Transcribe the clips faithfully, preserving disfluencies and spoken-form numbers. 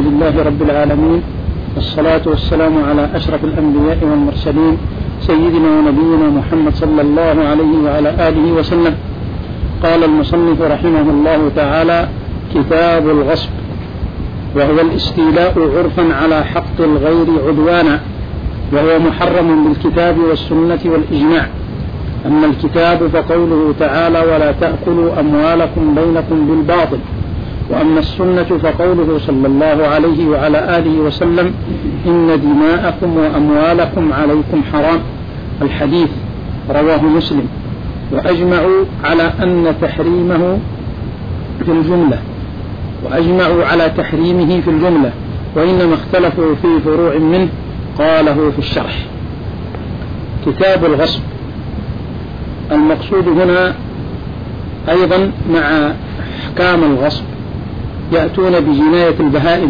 لله رب العالمين، والصلاة والسلام على أشرف الأنبياء والمرسلين سيدنا ونبينا محمد صلى الله عليه وعلى آله وسلم. قال المصنف رحمه الله تعالى: كتاب الغصب، وهو الاستيلاء عرفا على حق الغير عدوانا، وهو محرم بالكتاب والسنة والإجماع. أما الكتاب فقوله تعالى: ولا تأكلوا أموالكم بينكم بالباطل. وأما السنة فقوله صلى الله عليه وعلى آله وسلم: إن دماءكم وأموالكم عليكم حرام. الحديث رواه مسلم. وأجمعوا على أن تحريمه في الجملة وأجمعوا على تحريمه في الجملة، وإنما اختلفوا في فروع منه قاله في الشرح. كتاب الغصب، المقصود هنا أيضا مع أحكام الغصب يأتون بجناية البهائم،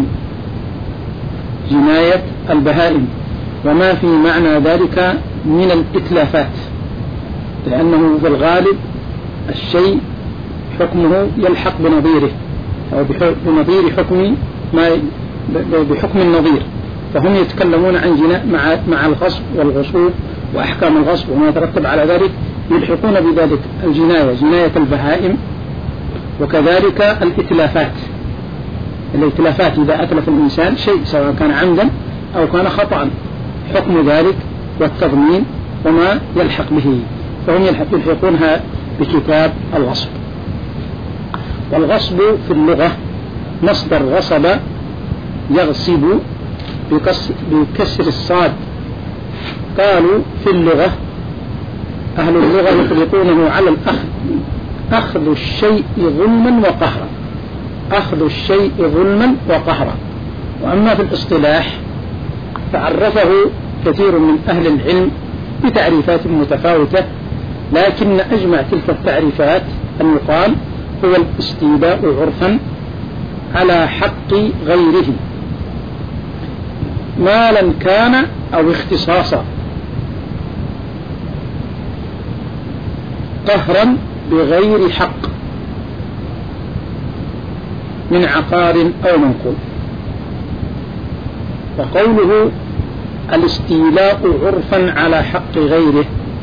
جناية البهائم وما في معنى ذلك من الإتلافات، لأنه في الغالب الشيء حكمه يلحق بنظيره أو بنظير حكم ما بحكم النظير، فهم يتكلمون عن جناء مع مع الغصب والغصوب وأحكام الغصب وما يترتب على ذلك، يلحقون بذلك الجناية جناية البهائم، وكذلك الإتلافات. الإتلافات إذا أتلف الإنسان شيء سواء كان عمدا أو كان خطأ، حكم ذلك والتضمين وما يلحق به، فهم يلحقونها بكتاب الغصب. والغصب في اللغة مصدر غصب يغصب بكسر الصاد. قالوا في اللغة أهل اللغة يطلقونه على الأخذ، أخذ الشيء ظلما وقهرا، أخذ الشيء ظلما وقهرا. وأما في الاصطلاح فعرفه كثير من أهل العلم بتعريفات متفاوتة، لكن أجمع تلك التعريفات أن يقال هو الاستيلاء عرفا على حق غيره، مالا كان أو اختصاصا، قهرا بغير حق من عقار أو منقول. وقوله الاستيلاء عرفا على حق غيره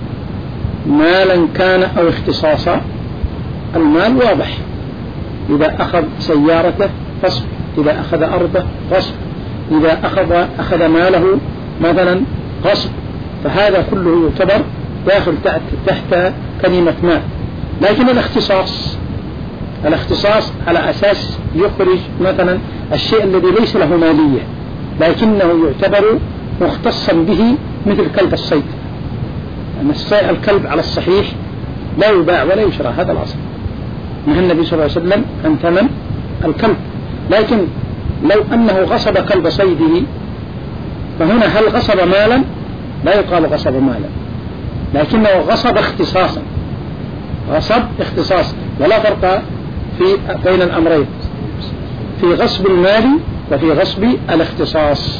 مالا كان أو اختصاصا، المال واضح، إذا أخذ سيارته غصب، إذا أخذ أرضه غصب، إذا أخذ أخذ ماله مثلا غصب، فهذا كله يعتبر داخل تحت كلمة مال. لكن الاختصاص الاختصاص على أساس يخرج مثلا الشيء الذي ليس له مالية لكنه يعتبر مختصا به، مثل كلب الصيد، أن الكلب على الصحيح لا يباع ولا يشرى، هذا الأصل، نهى النبي صلى الله عليه وسلم عن ثمن الكلب. لكن لو أنه غصب كلب صيده فهنا هل غصب مالا؟ لا يقال غصب مالا، لكنه غصب اختصاصا، غصب اختصاص، ولا فرق في بين الأمرين، في غصب المال وفي غصب الاختصاص.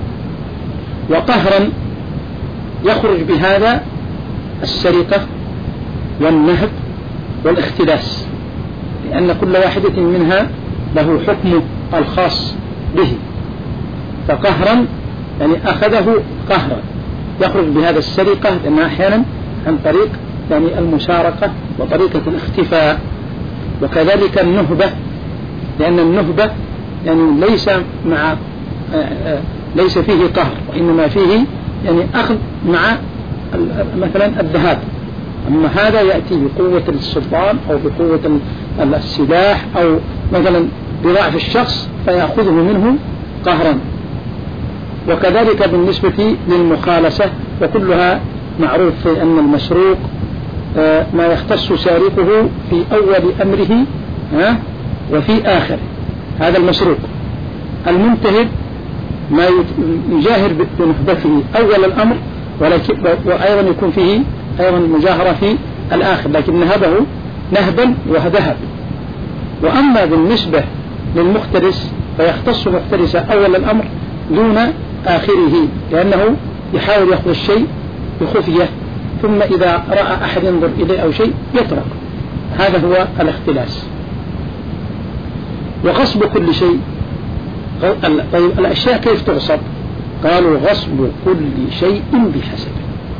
وقهرا يخرج بهذا السرقة والنهب والاختلاس، لأن كل واحدة منها له حكم الخاص به، فقهرا يعني أخذه قهرا يخرج بهذا السرقة، لأنها أحيانا عن طريق يعني المسارقة وطريقة الاختفاء. وكذلك النهبة، لأن النهبة يعني ليس مع ليس فيه قهر، وإنما فيه يعني أخذ مع مثلا الذهاب، أما هذا يأتي بقوة السلطان أو بقوة السلاح أو مثلا بضعف الشخص فيأخذه منه قهرا. وكذلك بالنسبة للمخالسة، وكلها معروف في أن المسروق ما يختص سارقه في أول أمره وفي آخره، هذا المسروق. المنتهب ما يجاهر بنهبته أول الأمر، ولكن وأيضا يكون فيه أيضا مجاهرة في الآخر، لكن نهبه نهبا وذهب. وأما بالنسبة للمختلس فيختص مختلسا أول الأمر دون آخره، لأنه يحاول يأخذ الشيء بخفية، ثم إذا رأى أحد ينظر إليه أو شيء يترك، هذا هو الاختلاس. وغصب كل شيء طيب الأشياء كيف تغصب؟ قالوا غصب كل شيء بحسبه.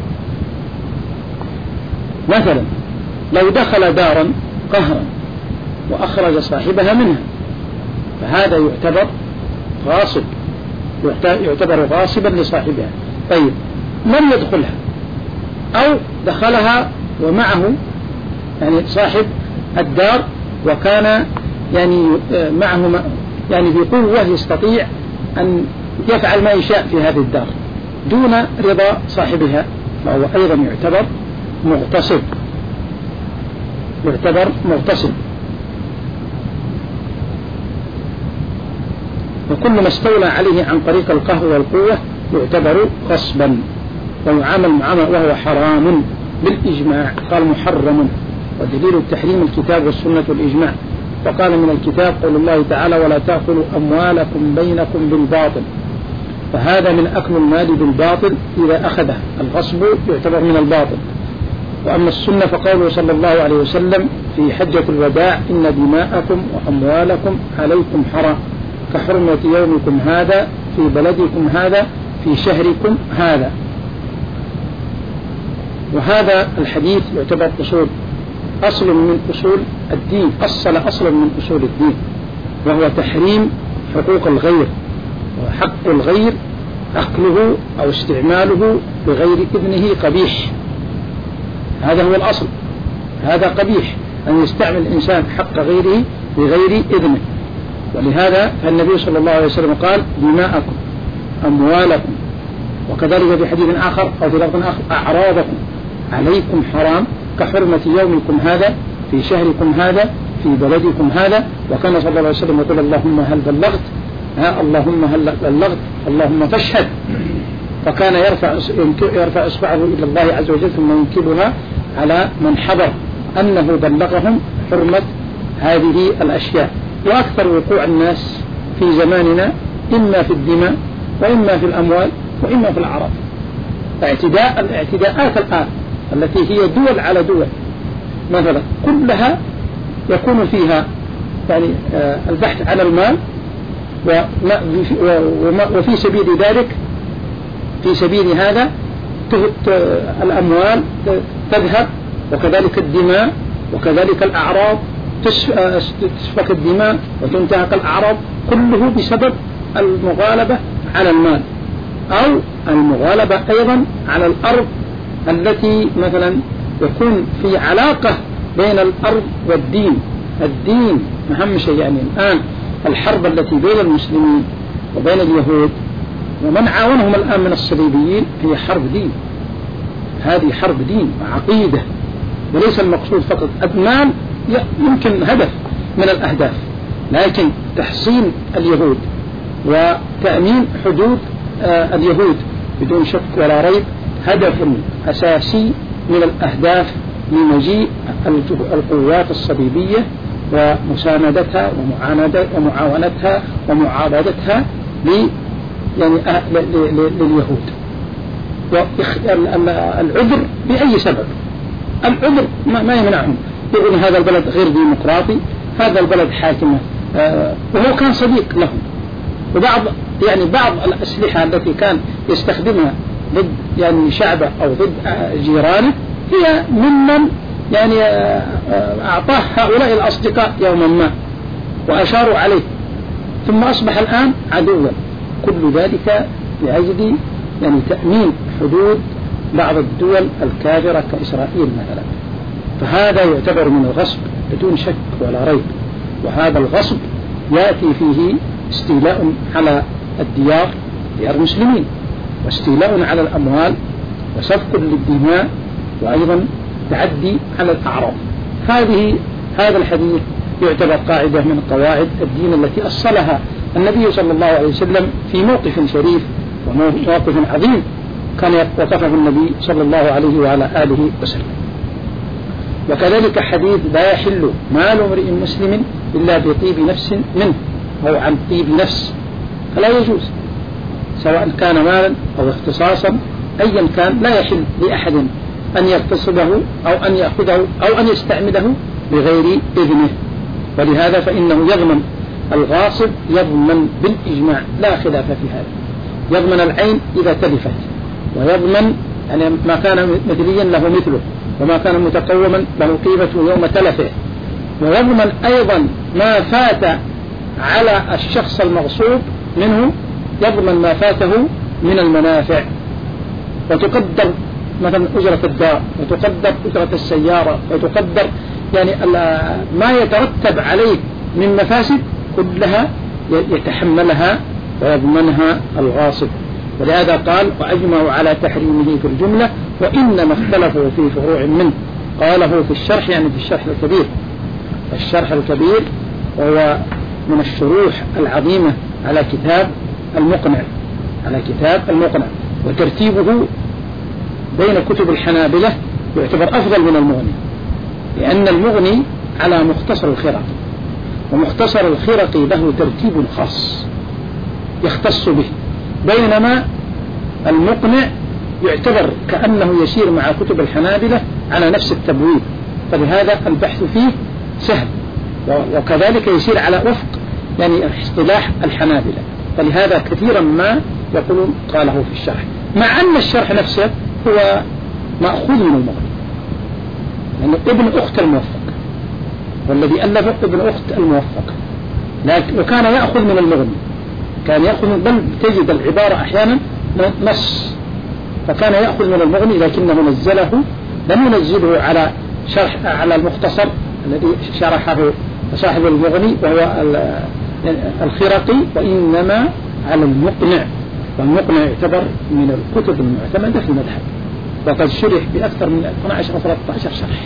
مثلا لو دخل دارا قهرا وأخرج صاحبها منها فهذا يعتبر غاصب، يعتبر غاصبا لصاحبها. طيب لم يدخلها أو دخلها ومعه يعني صاحب الدار وكان يعني معه يعني بقوة يستطيع أن يفعل ما يشاء في هذه الدار دون رضا صاحبها، فهو أيضا يعتبر مغتصب، يعتبر مغتصب. وكل ما استولى عليه عن طريق القهر والقوة يعتبر غصبا ويعامل معاملة وهو حرام بالإجماع. قال محرم، ودليل التحريم الكتاب والسنة والإجماع. فقال من الكتاب قول الله تعالى ولا تأكلوا أموالكم بينكم بالباطل، فهذا من أكل المال بالباطل إذا أخذه. الغصب يعتبر من الباطل. وأما السنة فقوله صلى الله عليه وسلم في حجة الوداع إن دماءكم وأموالكم عليكم حرام كحرمة يومكم هذا في بلدكم هذا في شهركم هذا. وهذا الحديث يعتبر أصول أصل من أصول الدين، أصل أصلا من أصول الدين، وهو تحريم حقوق الغير، وحق الغير أكله أو استعماله بغير إذنه قبيح. هذا هو الأصل، هذا قبيح أن يستعمل الإنسان حق غيره بغير إذنه. ولهذا فالنبي صلى الله عليه وسلم قال دماءكم أموالكم، وكذلك في حديث آخر أو في لفظ آخر أعراضكم عليكم حرام كحرمة يومكم هذا في شهركم هذا في بلدكم هذا. وكان صلى الله عليه وسلم يقول اللهم هل بلغت، ها اللهم هل بلغت اللهم فاشهد. فكان يرفع يرفع إصبعه إلى الله عز وجل ثم ينكبها على من حضر أنه بلغهم حرمة هذه الأشياء. وأكثر وقوع الناس في زماننا إما في الدماء وإما في الأموال وإما في الأعراض. اعتداء الاعتداءات الآن التي هي دول على دول مثلا كلها يكون فيها يعني البحث عن المال، وفي سبيل ذلك في سبيل هذا الأموال تذهب، وكذلك الدماء وكذلك الأعراض تسفك الدماء وتنتهك الأعراض، كله بسبب المغالبة على المال أو المغالبة أيضا على الأرض التي مثلا يكون في علاقة بين الأرض والدين. الدين أهم شيء. يعني الآن الحرب التي بين المسلمين وبين اليهود ومن عاونهم الآن من الصليبيين هي حرب دين. هذه حرب دين وعقيدة، وليس المقصود فقط المال، يمكن هدف من الأهداف، لكن تحصين اليهود وتأمين حدود آه اليهود بدون شك ولا ريب هدف أساسي من الأهداف لمجيء القوات الصليبية ومساندتها ومعاونتها ومعارضتها يعني لليهود. والعذر بأي سبب، العذر ما يمنعهم، يقولون هذا البلد غير ديمقراطي، هذا البلد حاكمة، آه وهو كان صديق لهم. وبعض يعني بعض الأسلحة التي كان يستخدمها ضد يعني شعبه أو ضد جيرانه هي ممن يعني أعطاه هؤلاء الأصدقاء يوما ما وأشاروا عليه، ثم أصبح الآن عدوا. كل ذلك لأجل يعني تأمين حدود بعض الدول الكافرة كإسرائيل مثلا. فهذا يعتبر من الغصب بدون شك ولا ريب. وهذا الغصب يأتي فيه استيلاء على الديار، ديار المسلمين، واستيلاء على الأموال، وسفك للدماء، وأيضا تعدي على الأعراض. هذه هذا الحديث يعتبر قاعدة من قواعد الدين التي أصلها النبي صلى الله عليه وسلم في موقف شريف وموقف عظيم كان وقفه النبي صلى الله عليه وعلى آله وسلم. وكذلك حديث لا يحل مال امرئ مسلم إلا بطيب نفس منه أو عن طيب نفس، فلا يجوز سواء كان مالا أو اختصاصا أيا كان، لا يحل لأحد أن يغتصبه أو أن يأخذه أو أن يستعمله بغير إذنه. ولهذا فإنه يضمن الغاصب يضمن بالإجماع لا خلاف في هذا، يضمن العين إذا تلفت، ويضمن يعني ما كان مثليا له مثله، وما كان متقوما له قيمته يوم تلفه، ويضمن أيضا ما فات على الشخص المغصوب منه، يضمن ما فاته من المنافع، وتقدر مثلا أجرة الدار، وتقدر أجرة السيارة، وتقدر يعني ما يترتب عليه من مفاسد كلها يتحملها ويضمنها الغاصب. ولهذا قال وأجمعوا على تحريمه في الجملة وإنما اختلفوا في فروع منه. قاله في الشرح يعني في الشرح الكبير. الشرح الكبير وهو من الشروح العظيمة على كتاب المقنع، على كتاب المقنع، وترتيبه بين كتب الحنابلة يعتبر أفضل من المغني، لأن المغني على مختصر الخرقي، ومختصر الخرقي له ترتيب خاص يختص به، بينما المقنع يعتبر كأنه يسير مع كتب الحنابلة على نفس التبويب، فلهذا البحث فيه سهل، وكذلك يسير على وفق يعني اصطلاح الحنابلة، فلهذا كثيرا ما يقولون قاله في الشرح، مع أن الشرح نفسه هو مأخوذ من المغني، لأنه ابن أخت الموفق، والذي ألف ابن أخت الموفق، لكن وكان يأخذ من المغني، كان يأخذ، بل تجد العبارة أحيانا نص، فكان يأخذ من المغني لكنه نزله، لم ينزله على شرح على المختصر الذي شرحه صاحب المغني وهو الخرقي، وإنما على المقنع، والمقنع يعتبر من الكتب المعتمدة في المذهب، وقد شرح بأكثر من اثني عشر أو ثلاثة عشر شرح،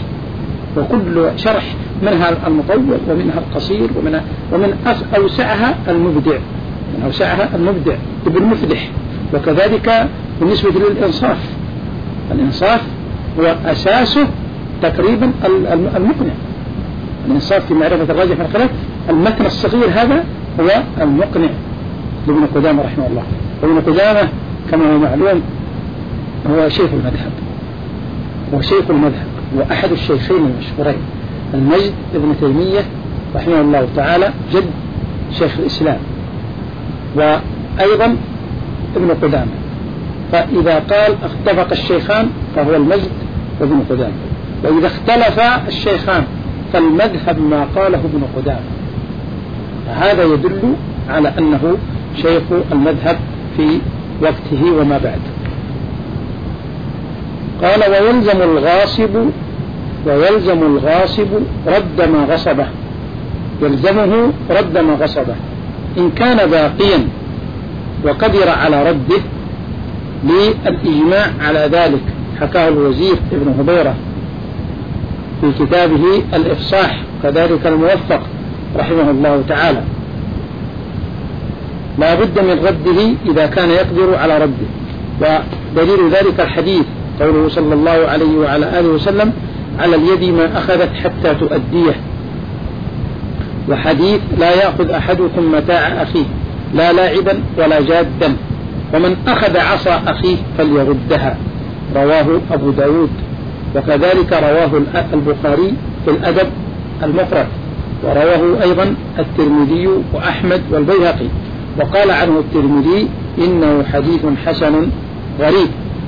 وكل شرح منها المطول ومنها القصير ومنها ومن أوسعها المبدع، من أوسعها المبدع ابن مفلح. وكذلك بالنسبة للإنصاف، الإنصاف هو أساسه تقريبا المقنع، الإنصاف في معرفة الراجح من الخلاف، المتن الصغير هذا هو المقنع لابن قدامة رحمه الله. وابن قدامة كما هو معلوم هو شيخ المذهب، هو شيخ المذهب وأحد الشيخين المشهورين، المجد ابن تيمية رحمه الله تعالى جد شيخ الإسلام، وأيضا ابن قدامة، فإذا قال اتفق الشيخان فهو المجد وابن قدامة، وإذا اختلف الشيخان فالمذهب ما قاله ابن قدامة، فهذا يدل على أنه شيخ المذهب في وقته وما بعد. قال ويلزم الغاصب ويلزم الغاصب رد ما غصبه، يلزمه رد ما غصبه إن كان باقيا وقدر على رده، للإجماع على ذلك حكاه الوزير ابن هبيرة في كتابه الإفصاح، كذلك الموفق رحمه الله تعالى، لا بد من رده إذا كان يقدر على رده. ودليل ذلك الحديث قوله صلى الله عليه وعلى آله وسلم على اليد ما أخذت حتى تؤديه، وحديث لا يأخذ أحدكم متاع أخيه لا لاعبا ولا جادا، ومن أخذ عصا أخيه فليردها، رواه أبو داود، وكذلك رواه البخاري في الأدب المفرد، ورواه أيضا الترمذي وأحمد والبيهقي، وقال عنه الترمذي إنه حديث حسن غريب.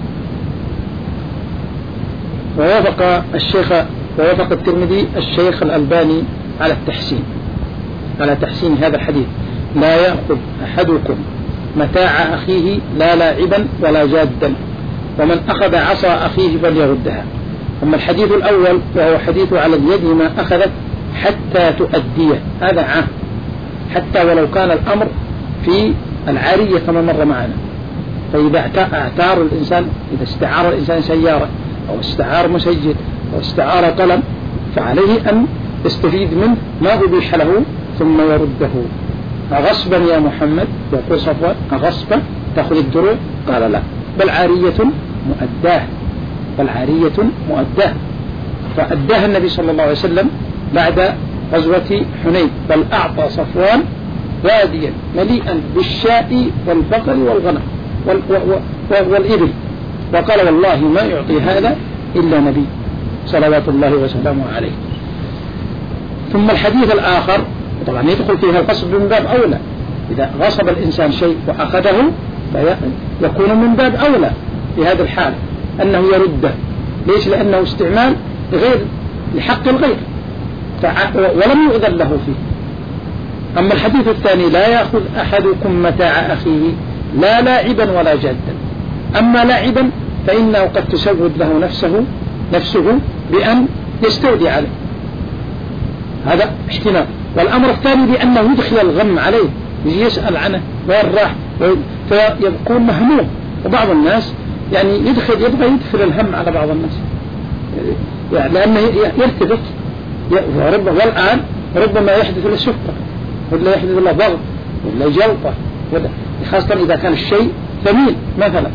ووافق الشيخ ووافق الترمذي الشيخ الألباني على التحسين على تحسين هذا الحديث، لا يأخذ أحدكم متاع أخيه لا لاعبا ولا جادا، ومن أخذ عصا أخيه فليردها. أما الحديث الأول وهو حديث على اليد ما أخذت حتى تؤديه، هذا عام، حتى ولو كان الأمر في العارية كما مر معنا. فإذا اعتار الإنسان، إذا استعار الإنسان سيارة أو استعار مسجد أو استعار قلم، فعليه أن يستفيد منه ما أبيح له ثم يرده. أغصبا يا محمد، يقول صفوان أغصبا تأخذ الدروع؟ قال لا، بل عارية مؤداه، بل عارية مؤداه. فأداها النبي صلى الله عليه وسلم بعد غزوة حنين، بل أعطى صفوان واديا مليئا بالشاء والبقر والغنم والإبل، وقال والله ما يعطي هذا إلا نبي صلوات الله وسلامه عليه. ثم الحديث الآخر طبعا يدخل فيها الغصب من باب أولى، إذا غصب الإنسان شيء وأخذه فيكون من باب أولى في هذا الحال أنه يرده. ليش؟ لأنه استعمال غير لحق الغير ولم يؤذن له فيه. أما الحديث الثاني لا يأخذ أحدكم متاع أخيه لا لاعبا ولا جادا. أما لاعبا فإنه قد تسود له نفسه نفسه بأن يستودع عليه، هذا احتمال. والأمر الثاني بأنه يدخل الغم عليه، يسأل عنه وين راح فيكون مهموم. وبعض الناس يعني يدخل يبغى يدخل الهم على بعض الناس يعني لأنه يرتبط وربما والآن ربما يحدث له سكر ولا يحدث له ضغط ولا جلطة، خاصة إذا كان الشيء ثمين مثلا.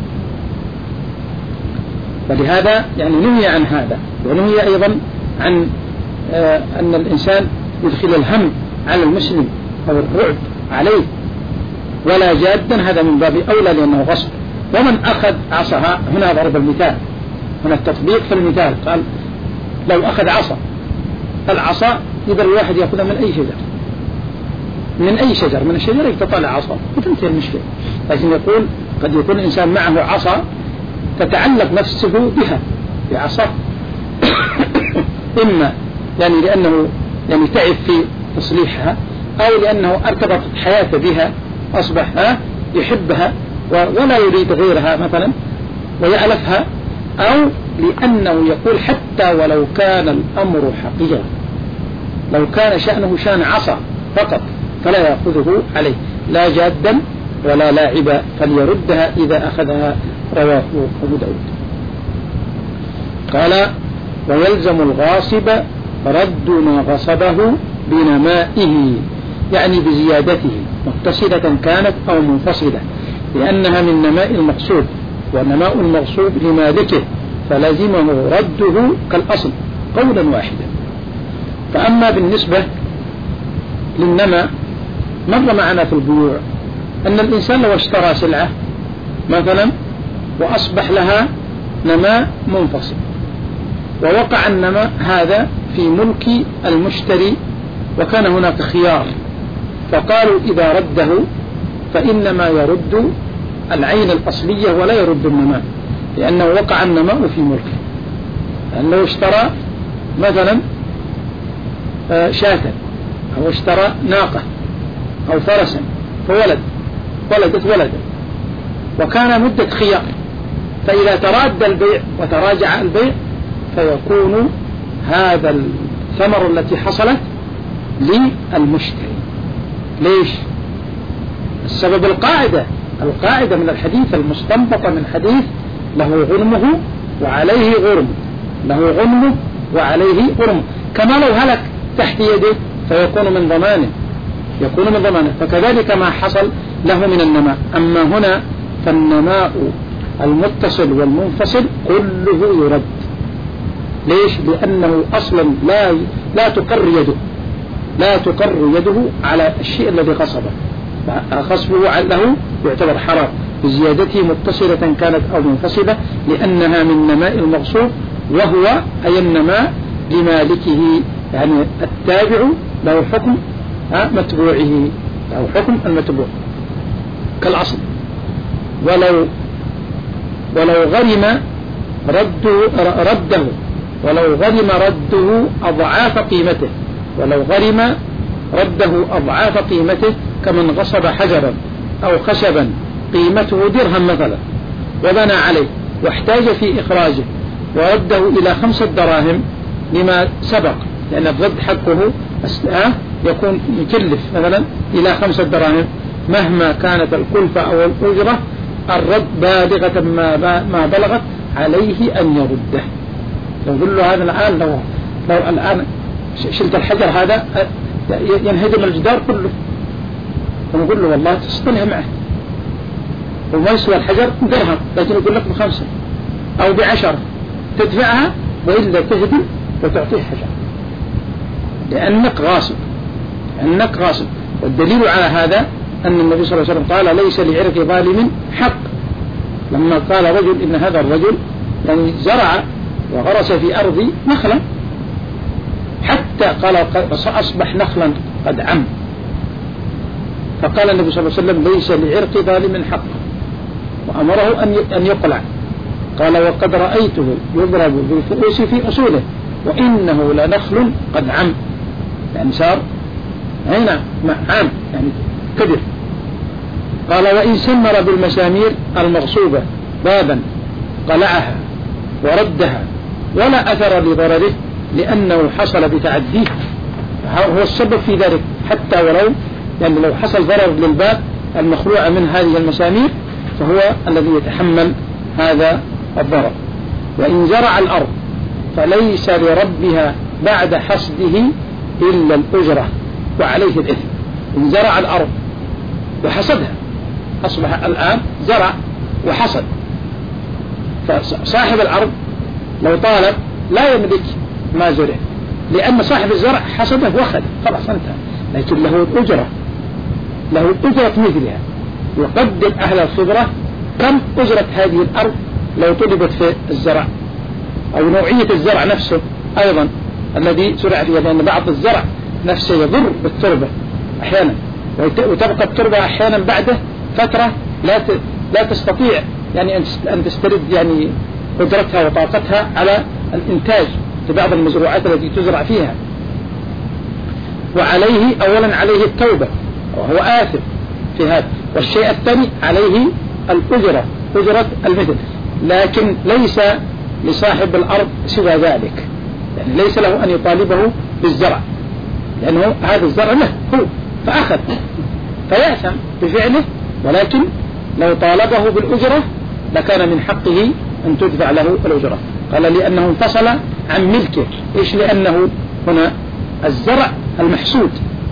فلهذا يعني نهي عن هذا، ونهي أيضا عن آه أن الإنسان يدخل الهم على المسلم أو الرعب عليه ولا جادا، هذا من باب أولى لأنه غصب. ومن أخذ عصاها، هنا ضرب المثال، هنا التطبيق في المثال، قال لو أخذ عصا، العصا يقدر الواحد يأخذها من أي شجر، من أي شجر من الشجر يتطلع عصا وتنتهي المشكلة. لكن يقول قد يكون الإنسان معه عصا تتعلق نفسه بها بعصا إما يعني لأنه يعني تعب في تصليحها، أو لأنه ارتبط حياته بها أصبح يحبها ولا يريد غيرها مثلا ويألفها، أو لأنه يقول حتى ولو كان الأمر حقيقة، لو كان شأنه شأن عصا فقط فلا يأخذه عليه لا جادا ولا لاعبا فليردها إذا أخذها. رواه أبو داود. قال ويلزم الغاصب رد ما غصبه بنمائه، يعني بزيادته متصلة كانت أو منفصلة، لأنها من نماء المقصود، ونماء المغصوب لمالكه فلزمه رده كالأصل قولا واحدا. فأما بالنسبة للنماء مر معنا في البيوع أن الإنسان لو اشترى سلعة مثلا وأصبح لها نماء منفصل، ووقع النماء هذا في ملك المشتري وكان هناك خيار، فقالوا إذا رده فإنما يرد العين الأصلية ولا يرد النماء، لأنه وقع النماء في ملكه. لأنه اشترى مثلا شاة أو اشترى ناقة أو فرسا فولد ولدت ولدا وكان مدة خيار، فإذا تراد البيع وتراجع البيع فيكون هذا الثمر التي حصلت للمشتري. ليش؟ السبب القاعدة القاعدة من الحديث المستنبطة من حديث له غنمه وعليه غرم، له غنمه وعليه غرم، كما لو هلك تحت يده فيكون من ضمانه يكون من ضمانه فكذلك ما حصل له من النماء. أما هنا فالنماء المتصل والمنفصل كله يرد. ليش؟ لأنه أصلا لا لا تقر يده لا تقر يده على الشيء الذي غصبه، غصبه له يعتبر حرام بزيادته متصلة كانت أو منفصلة، لأنها من نماء المغصوب، وهو أي النماء لمالكه، يعني التابع له حكم متبوعه أو حكم المتبوع كالأصل. ولو ولو غرم رده رده ولو غرم رده أضعاف قيمته ولو غرم رده أضعاف قيمته كمن غصب حجرا أو خشبا قيمته درهم مثلا وبنى عليه واحتاج في إخراجه ورده إلى خمسة دراهم لما سبق، لأن الرد حقه يكون يكلف مثلا إلى خمسة دراهم، مهما كانت الكلفة أو الأجرة الرد بالغة ما ما بلغت عليه أن يرده. لو قل له هذا الآن لو لو الآن شلت الحجر هذا ينهدم الجدار كله، ونقول له والله تصطنع معه وما يسوى الحجر درهم، لكن يقول لك بخمسة أو بعشرة تدفعها وإلا تهدم وتعطيه حجر، لأنك غاصب لأنك غاصب. والدليل على هذا أن النبي صلى الله عليه وسلم قال ليس لعرق ظالم حق، لما قال رجل إن هذا الرجل يعني زرع وغرس في أرض نخلا حتى قال أصبح نخلا قد عم فقال النبي صلى الله عليه وسلم ليس لعرق ظالم حق، وأمره أن يقلع. قال وقد رأيته يضرب بالفؤوس في أصوله وإنه لنخل قد عم، يعني صار هنا عام يعني كبر. قال وإن سمر بالمسامير المغصوبة بابا قلعها وردها ولا أثر لضرره لأنه حصل بتعديه، هو السبب في ذلك. حتى ولو يعني لو حصل ضرر للباب المخلوع من هذه المسامير فهو الذي يتحمل هذا الضرر. وإن زرع الأرض فليس لربها بعد حصده إلا الأجرة وعليه الإثم. إن زرع الأرض وحصدها، أصبح الآن زرع وحصد، فصاحب الأرض لو طالب لا يملك ما زرع، لأن صاحب الزرع حصده وأخذ خلاص انتهى، لكن له الأجرة، له أجرة مثلها. يقدم أهل الخبرة كم أجرة هذه الأرض لو طلبت في الزرع، أو نوعية الزرع نفسه أيضا الذي زرع فيه، لأن بعض الزرع نفسه يضر بالتربة أحيانا، وتبقى التربة أحيانا بعده فترة لا لا تستطيع يعني أن تسترد يعني قدرتها وطاقتها على الإنتاج في بعض المزروعات التي تزرع فيها. وعليه أولا عليه التوبة وهو آثم في هذا، والشيء الثاني عليه الأجرة، أجرة المثل، لكن ليس لصاحب الأرض سوى ذلك، يعني ليس له أن يطالبه بالزرع لأنه هذا الزرع له هو فأخذ فيأثم بفعله، ولكن لو طالبه بالأجرة لكان من حقه أن تدفع له الأجرة. قال لأنه انفصل عن ملكه. إيش؟ لأنه هنا الزرع المحسود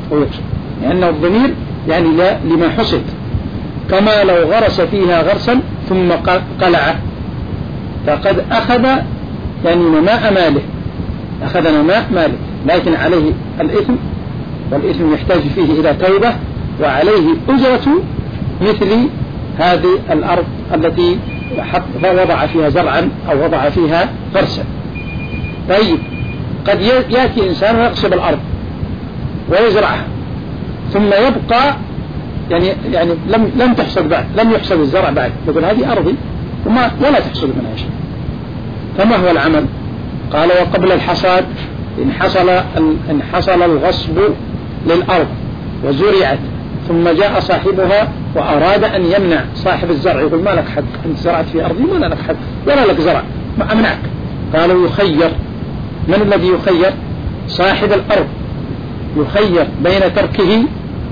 لأنه الضمير يعني لا لما حصد، كما لو غرس فيها غرسا ثم قلعه فقد أخذ يعني نماء ماله، أخذ نماء ماله، لكن عليه الإثم، والإثم يحتاج فيه إلى توبة، وعليه أجرة مثل هذه الأرض التي وضع فيها زرعا أو وضع فيها غرسا. طيب قد يأتي إنسان ويقصب الأرض ويزرعها ثم يبقى يعني يعني لم لم تحصد بعد، لم يحصد الزرع بعد، يقول هذه أرضي وما ولا تحصد منها شيء، فما هو العمل؟ قال وقبل الحصاد إن حصل إن حصل الغصب للأرض وزرعت ثم جاء صاحبها وأراد أن يمنع صاحب الزرع، يقول ما لك حق، أنت زرعت في أرضي ولا لك حق ولا لك زرع، ما أمنعك. قالوا يخير. من الذي يخير؟ صاحب الأرض يخير بين تركه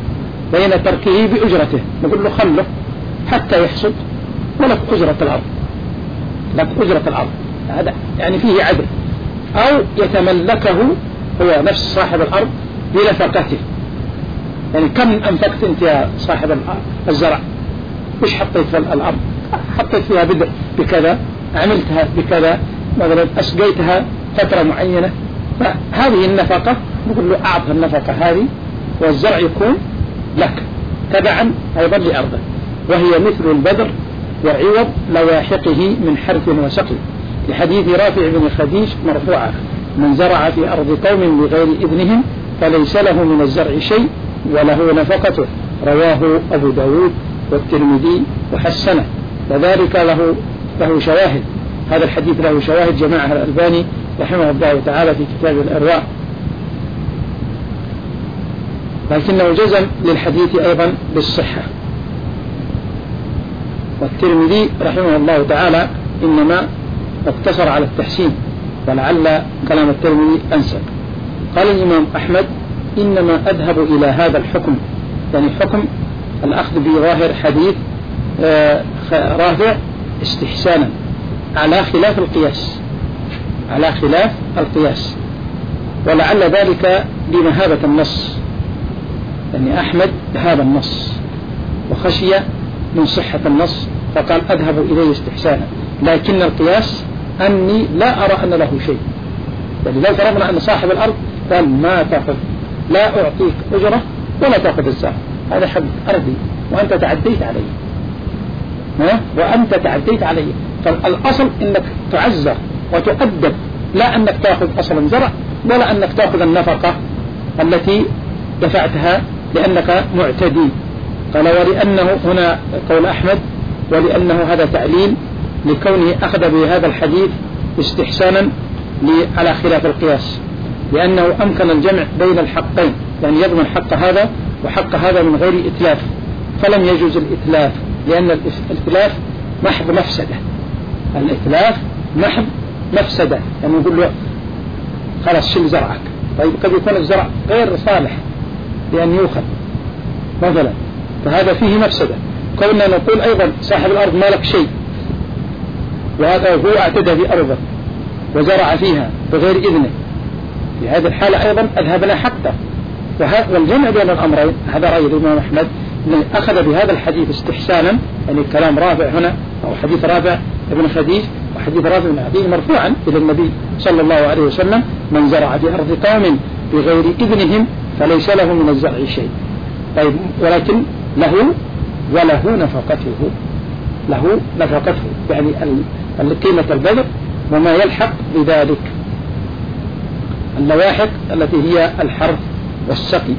بين تركه بأجرته، نقول له خله حتى يحصد ولك أجرة الأرض، لك أجرة الأرض، هذا يعني فيه عدل، أو يتملكه هو نفس صاحب الأرض بنفقته، يعني كم أنفقت أنت يا صاحب الزرع؟ إيش حطيت في الأرض؟ حطيت فيها بدء بكذا، عملتها بكذا، مثلا أسقيتها فترة معينة، فهذه النفقة نقول له أعطها النفقة هذه، والزرع يكون لك تبعا أيضا لأرضه، وهي مثل البذر وعوض لواحقه من حرث وسقي، لحديث رافع بن خديج مرفوعة: من زرع في أرض قوم بغير إذنهم فليس له من الزرع شيء وله نفقته. رواه أبو داود والترمذي وحسنه، وذلك له له شواهد، هذا الحديث له شواهد جماعة الألباني رحمه الله تعالى في كتاب الإرواء، لكنه جزم للحديث أيضا بالصحة. والترمذي رحمه الله تعالى إنما اقتصر على التحسين، ولعل كلام الترمذي أنسب. قال الإمام أحمد: إنما أذهب إلى هذا الحكم، يعني حكم الأخذ بظاهر حديث رافع استحسانا على خلاف القياس، على خلاف القياس، ولعل ذلك لمهابة النص، يعني أحمد هذا النص وخشي من صحة النص فقال أذهب إليه استحسانا، لكن القياس أني لا أرى أن له شيء، يعني لو فرضنا أن صاحب الأرض قال ما تأخذ، لا أعطيك أجرة ولا تأخذ الزرع، هذا حق أرضي وأنت تعديت علي، ها؟ وأنت تعديت علي، فالأصل أنك تعزر وتؤدب، لا أنك تأخذ أصلا زرع ولا أنك تأخذ النفقة التي دفعتها لأنك معتدي. قال ولأنه هنا قول أحمد ولأنه هذا تعليل لكونه أخذ بهذا الحديث استحسانا على خلاف القياس، لأنه أمكن الجمع بين الحقين، يعني يضمن حق هذا وحق هذا من غير إتلاف، فلم يجوز الإتلاف، لأن الإتلاف محض مفسدة. الإتلاف محض مفسدة، يعني نقول له خلاص شيل زرعك. طيب قد يكون الزرع غير صالح لأن يوخذ مثلا، فهذا فيه مفسدة. كوننا نقول أيضا صاحب الأرض ما لك شيء، وهذا هو اعتدى في أرضه وزرع فيها بغير إذنه، في هذه الحالة أيضا أذهبنا حقه. والجمع بين الأمرين هذا رأي الإمام أحمد، أنه أخذ بهذا الحديث استحسانا، يعني كلام رافع هنا أو حديث رافع ابن خديج وحديث رافع بن عدي مرفوعا إلى النبي صلى الله عليه وسلم: من زرع في أرض قوم بغير إذنهم فليس له من الزرع شيء. طيب ولكن له وله نفقته، له نفقته يعني قيمة البذر وما يلحق بذلك، اللواحق التي هي الحرث والسقي.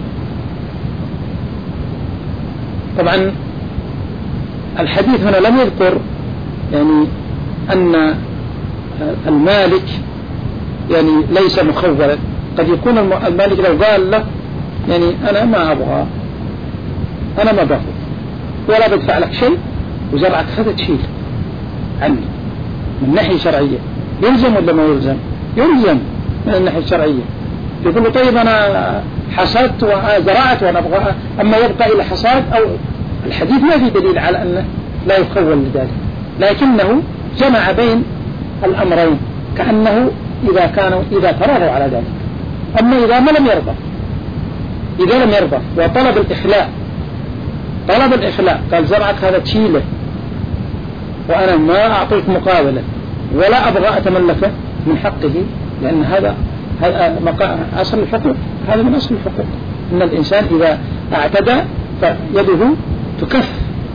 طبعا الحديث هنا لم يذكر يعني أن المالك يعني ليس مخولا. قد يكون المالك لو قال له يعني أنا ما أبغى، أنا ما باخذ ولا بدفع لك شيء، وزرعك هذا تشيل عني من ناحية شرعية، يلزم ولا ما يلزم؟ يلزم من الناحية الشرعية. يقول له طيب أنا حصدت وزرعت وأنا أبغى، أما يبقى إلى حصاد أو الحديث ما في دليل على أنه لا يخول لذلك، لكنه جمع بين الأمرين كأنه إذا كانوا إذا تراضوا على ذلك. أما إذا ما لم يرضى، إذا لم يرضى وطلب الإخلاء، طلب الإخلاء قال زرعك هذا تشيله وأنا ما أعطيك مقابلة ولا أبغى أتملكه من حقه، لأن هذا هذا أصل الحقوق، هذا من أصل الحقوق، إن الإنسان إذا اعتدى فيده تكف.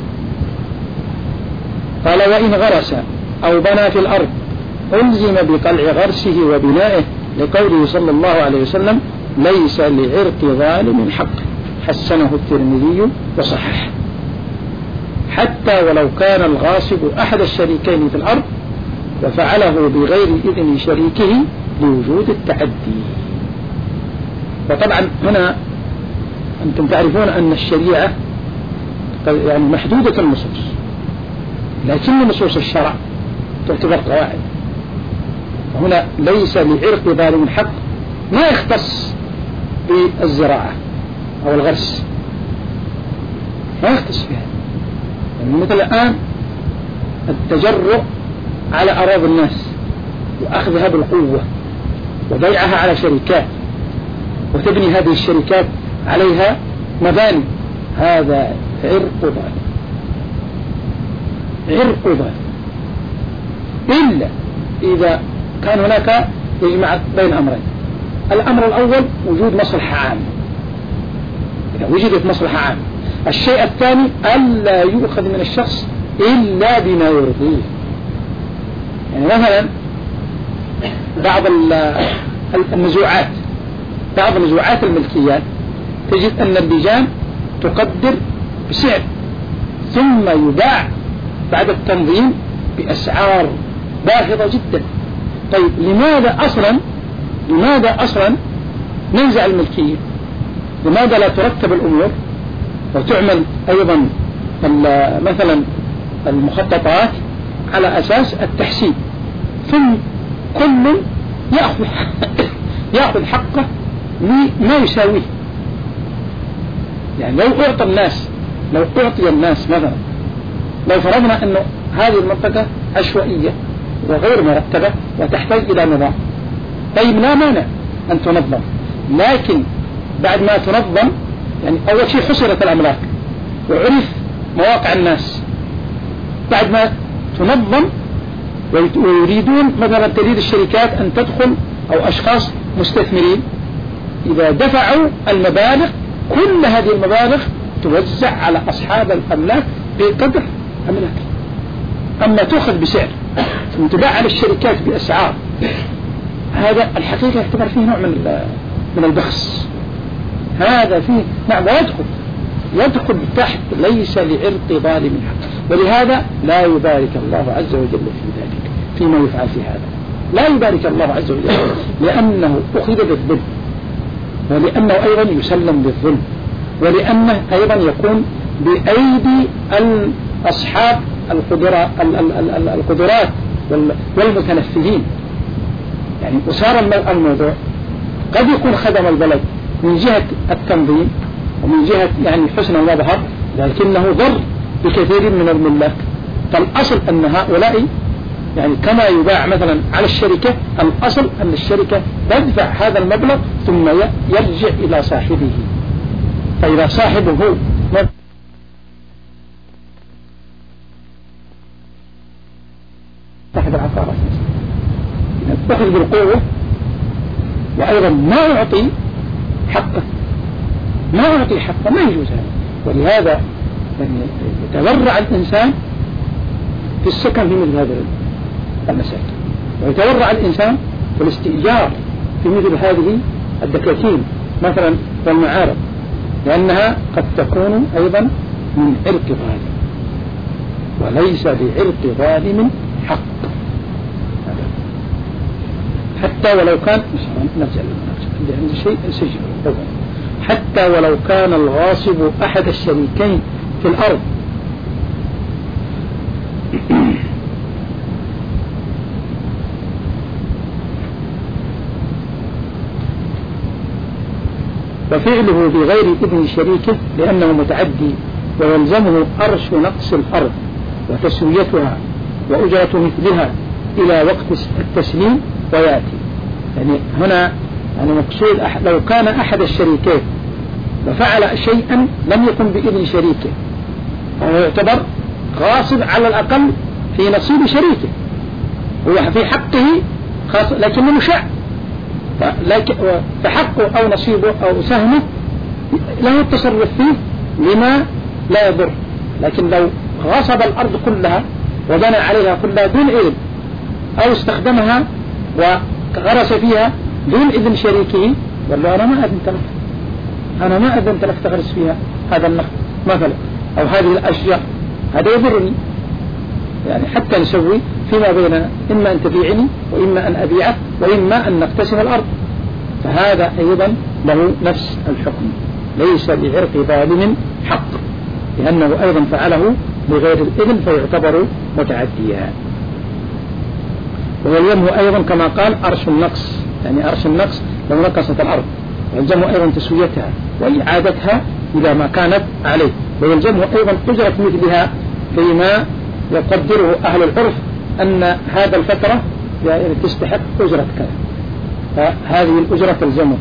قال وإن غرس أو بنى في الأرض ألزم بقلع غرسه وبنائه، لقوله صلى الله عليه وسلم: ليس لعرق ظالم حق، حسنه الترمذي وصححه. حتى ولو كان الغاصب أحد الشريكين في الأرض وفعله بغير إذن شريكه لوجود التعدي. وطبعا هنا أنتم تعرفون أن الشريعة يعني محدودة النصوص، لكن نصوص الشرع تعتبر قواعد. وهنا ليس لعرق ظالم حق ما يختص بالزراعة أو الغرس، ما يختص بها. يعني مثل الآن التجرؤ على أراضي الناس وأخذها بالقوة وبيعها على شركات وتبني هذه الشركات عليها مباني، هذا عرق ظالم، عرق ظالم، إلا إذا كان هناك يجمع بين أمرين. الأمر الأول وجود مصلحة عامة، إذا وجدت مصلحة عامة. الشيء الثاني ألا يؤخذ من الشخص إلا بما يرضيه. يعني مثلا بعض النزوعات، بعض نزوعات الملكيات تجد أن اللجان تقدر بسعر ثم يباع بعد التنظيم بأسعار باهظة جدا. طيب لماذا أصلا لماذا أصلا ننزع الملكية؟ لماذا لا ترتب الأمور وتعمل أيضا مثلا المخططات على أساس التحسين، ثم كل يأخذ يأخذ حقه لما يساويه. يعني لو أعطى الناس لو أعطي الناس مثلا، لو فرضنا أنه هذه المنطقة عشوائية وغير مرتبة وتحتاج إلى نظام، طيب لا مانع أن تنظم، لكن بعد ما تنظم يعني أول شيء حصرت الأملاك وعرف مواقع الناس، بعد ما تنظم ويريدون مثلا تريد الشركات أن تدخل أو أشخاص مستثمرين، إذا دفعوا المبالغ كل هذه المبالغ توزع على أصحاب الأملاك بقدر أملاك. أما تأخذ بسعر ثم تباع على الشركات بأسعار، هذا الحقيقة يعتبر فيه نوع من من البخس. هذا فيه نعم، ويدخل يدخل تحت ليس لعرق ظالم حق. ولهذا لا يبارك الله عز وجل في ذلك فيما يفعل في هذا، لا يبارك الله عز وجل لأنه أخذ بالظلم، ولأنه أيضا يسلم بالظلم، ولأنه أيضا يكون بأيدي أصحاب القدرات والمتنفذين. يعني أسار الموضوع قد يكون خدم البلد من جهة التنظيم ومن جهة يعني حسن المظهر، لكنه ضر بكثير من الملاك. فالأصل أن هؤلاء يعني كما يباع مثلا على الشركة، الأصل أن الشركة تدفع هذا المبلغ ثم يرجع إلى صاحبه. فإذا صاحبه صاحب العقار أخذ بالقوة وأيضا ما يعطي حقه، ما يعطي حقه، ما يجوز هذا. ولهذا يتورع الإنسان في السكن في مثل هذه المساكن، ويتورع الإنسان في الاستئجار في مثل هذه الدكاكين مثلا والمعارض، لأنها قد تكون أيضا من عرق ظالم، وليس لعرق ظالم حق. حتى ولو كان نرجع عندي شيء سجل، حتى ولو كان الغاصب أحد الشريكين في الأرض وفعله بغير إذن شريكه لأنه متعدي، ويلزمه أرش نقص الأرض وتسويتها وأجرة مثلها إلى وقت التسليم ويأتي. يعني هنا يعني مقصود لو كان أحد الشريكين وفعل شيئا لم يكن بإذن شريكه فهو يعتبر غاصب على الأقل في نصيب شريكه، هو في حقه خاص لكنه مشاع، فحقه أو نصيبه أو سهمه له التصرف فيه لما لا يضر. لكن لو غصب الأرض كلها وبنى عليها كلها دون إذن، أو استخدمها وغرس فيها دون إذن شريكه، قال له أنا ما أذنت لك، أنا ما أذنت لك تغرس فيها هذا النخل مثلا أو هذه الأشجار، هذا يضرني. يعني حتى نسوي فيما بيننا، إما أن تبيعني وإما أن أبيعك وإما أن نقتسم الأرض، فهذا أيضا له نفس الحكم، ليس لعرق ظالم حق، لأنه أيضا فعله بغير الإذن فيعتبر متعديا. ويلزمه أيضا كما قال أرش النقص، يعني أرش النقص لو نقصت الأرض، ويلزمه أيضا تسويتها وإعادتها إلى ما كانت عليه، ويلزمه أيضا أجرة مثلها فيما يقدره أهل العرف أن هذا الفترة يعني تستحق أجرة كذا، فهذه الأجرة تلزمه.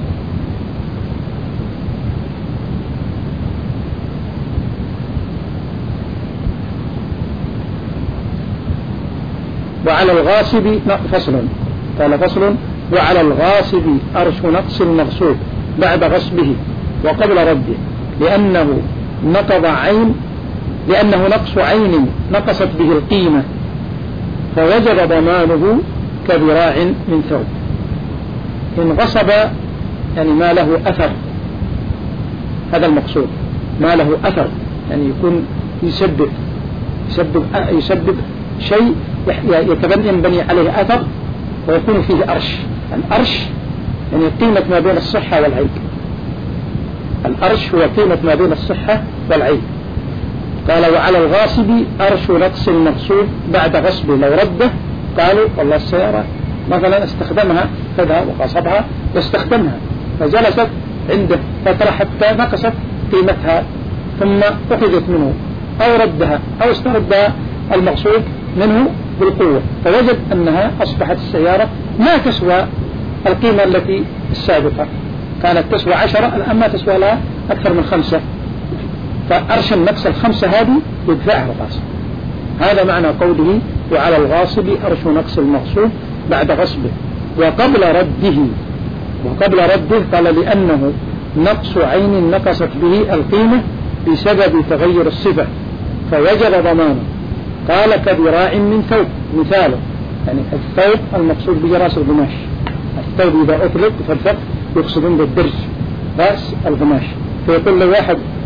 وعلى الغاصب فصل، قال فصل: وعلى الغاصب أرش نقص المغصوب بعد غصبه وقبل رده، لأنه نقض عين لأنه نقص عين نقصت به القيمة، فوجب ضمانه كذراع من ثوب. إن غصب يعني ما له أثر، هذا المقصود، ما له أثر يعني يكون يسبب يسبب يسبب شيء يتبين عليه أثر ويكون فيه أرش. الأرش يعني قيمة ما بين الصحة والعيب، الأرش هو قيمة ما بين الصحة والعيب. قال: وعلى الغاصب أرش نقص المغصوب بعد غصبه، لو رده قالوا والله السيارة مثلا استخدمها خذها وغصبها واستخدمها فجلست عنده فترة حتى نقصت قيمتها ثم أخذت منه أو ردها أو استردها المغصوب منه بالقوة، فوجد أنها أصبحت السيارة ما تسوى القيمة التي السابقة، كانت تسوى عشرة الآن ما تسوى لها أكثر من خمسة، فأرش النقص الخمسة هذه يدفعها الغاصب. هذا معنى قوله: وعلى الغاصب أرش نقص المغصوب بعد غصبه وقبل رده. وقبل رده قال: لأنه نقص عين نقصت به القيمة بسبب تغير الصفة فوجب ضمانه. قال: كذراع من ثوب، مثاله يعني الثوب المقصود به رأس القماش، الثوب إذا أطلق فالفقه يقصدون بالدرج رأس القماش، فيقول له واحد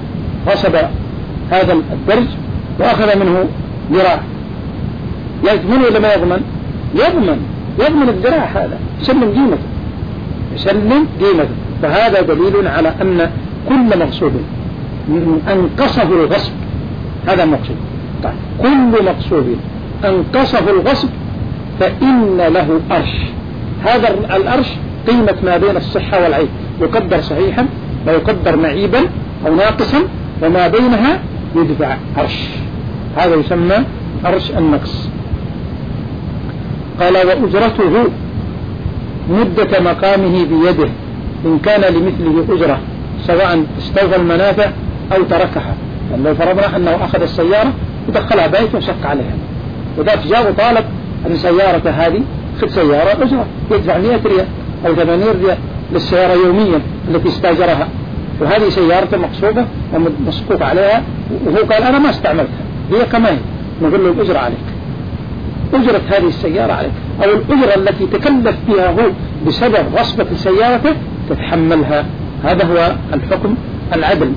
غصب هذا الدرج وأخذ منه ذراع، يضمن ولا ما يضمن؟ يضمن يضمن الذراع، هذا يسلم قيمته يسلم قيمته. فهذا دليل على أن كل مغصوب أنقصه الغصب هذا مقصود. طيب كل مغصوب أنقصه الغصب فإن له أرش. هذا الأرش قيمة ما بين الصحة والعيب، يقدر صحيحا ويقدر معيبا أو ناقصا، وما بينها يدفع أرش، هذا يسمى أرش النقص. قال وأجرته مدة مقامه بيده إن كان لمثله أجرة سواء استوفى المنافع أو تركها. يعني لو فرضنا أنه أخذ السيارة ودخلها بيت وشق عليها، وذات جاء وطالب أن سيارة هذه خذ سيارة أجرة يدفع مئة ريال أو ثمانين ريال للسيارة يوميا التي استاجرها، وهذه سيارة مقصودة ومسقوط عليها، وهو قال أنا ما استعملتها هي كمان، نقول له الأجرة عليك، أجرة هذه السيارة عليك، أو الأجرة التي تكلف بها هو بسبب غصبة سيارته تتحملها. هذا هو الحكم العدل.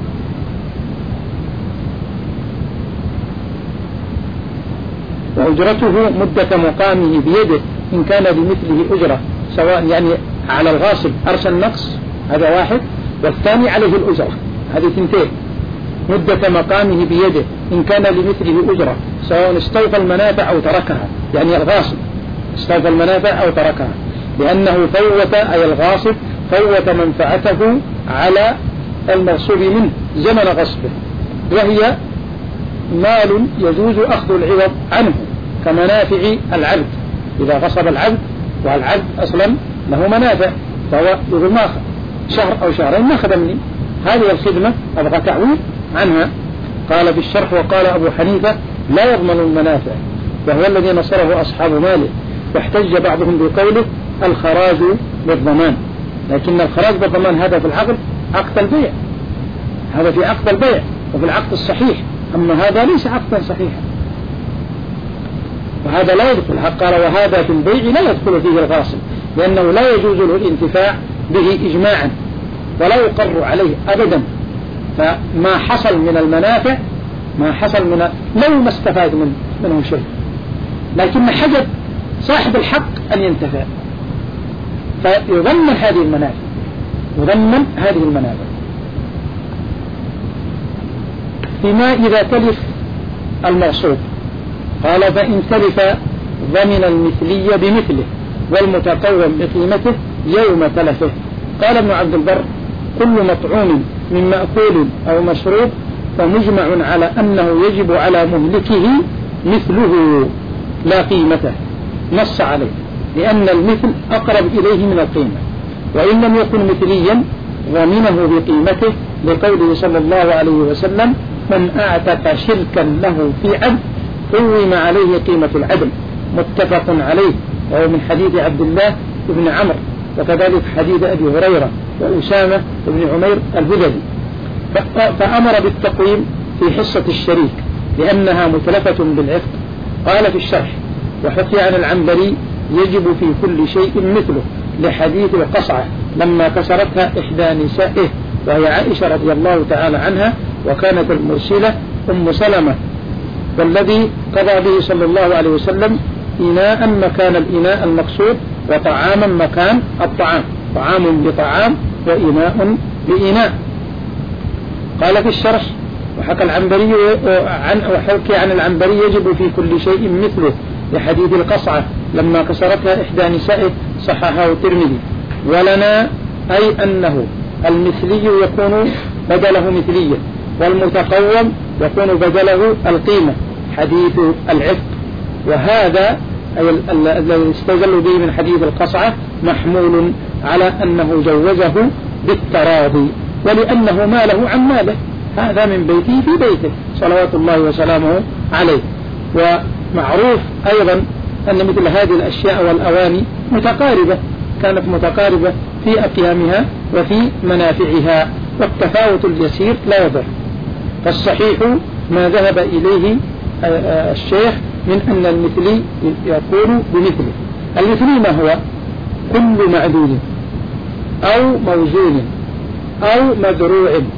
وأجرته مدة مقامه بيده إن كان لمثله أجرة سواء، يعني على الغاصب أرش النقص هذا واحد، والثاني عليه الأجرة هذه ثنتين. مدة مقامه بيده إن كان لمثله أجرة سواء استوفى المنافع أو تركها، يعني الغاصب استوفى المنافع أو تركها، لأنه فوت أي الغاصب فوت منفعته على المغصوب منه زمن غصبه، وهي مال يجوز أخذ العوض عنه كمنافع العبد. إذا غصب العبد والعبد أصلا له منافع فهو يقول ما أخذ شهر أو شهرين ما خدمني، هذه الخدمة أبغى تعويض عنها. قال في الشرح وقال أبو حنيفة لا يضمن المنافع، وهو الذي نصره أصحاب ماله، واحتج بعضهم بقوله الخراج بالضمان، لكن الخراج بالضمان هذا في العقد عقد البيع، هذا في عقد البيع وفي العقد الصحيح، أما هذا ليس عقدا صحيحا وهذا لا يدخل. قال وهذا في البيع لا يدخل فيه الغاصب، لأنه لا يجوز له الانتفاع به إجماعا ولا يقر عليه أبدا، فما حصل من المنافع ما حصل من لو ما استفاد من منه شيء، لكن حجب صاحب الحق أن ينتفع، فيضمن هذه المنافع يضمن هذه المنافع. فيما إذا تلف المغصوب قال فإن تلف ضمن المثلية بمثله والمتقوم بقيمته يوم تلفه. قال ابن عبد البر كل مطعوم من مأكول أو مشروب فمجمع على أنه يجب على مهلكه مثله لا قيمته، نص عليه لأن المثل أقرب إليه من القيمة، وإن لم يكن مثليا ضمنه بقيمته لقوله صلى الله عليه وسلم من أعتق شركا له في عبد قوم عليه قيمة العدل، متفق عليه، وهو من حديث عبد الله بن عمرو، وكذلك حديث أبي هريرة وأسامة بن عمير الهذلي. فأمر بالتقويم في حصة الشريك لأنها متلفة بالعتق. قال في الشرح وحكي عن العنبري يجب في كل شيء مثله لحديث القصعة لما كسرتها إحدى نسائه وهي عائشة رضي الله تعالى عنها، وكانت المرسلة أم سلمة، والذي قضى به صلى الله عليه وسلم إناء مكان الإناء المقصود وطعاما مكان الطعام، طعام بطعام وإناء بإناء. قال في الشرح وحكى العنبري عن وحكي عن العنبري يجب في كل شيء مثله لحديث القصعة لما كسرتها إحدى نسائه، صححه الترمذي. ولنا أي أنه المثلي يكون بدله مثليا، والمتقوم يكون بدله القيمة حديث العتق، وهذا الذي استدل به من حديث القصعة محمول على أنه جوزه بالتراضي، ولأنه ماله عن ماله، هذا من بيته في بيته صلوات الله وسلامه عليه. ومعروف أيضا أن مثل هذه الأشياء والأواني متقاربة، كانت متقاربة في أقيامها وفي منافعها، والتفاوت اليسير لا يضر. فالصحيح ما ذهب إليه الشيخ من أن المثلي يكون بمثله. المثلي ما هو؟ كل معدود أو موزون أو مدروع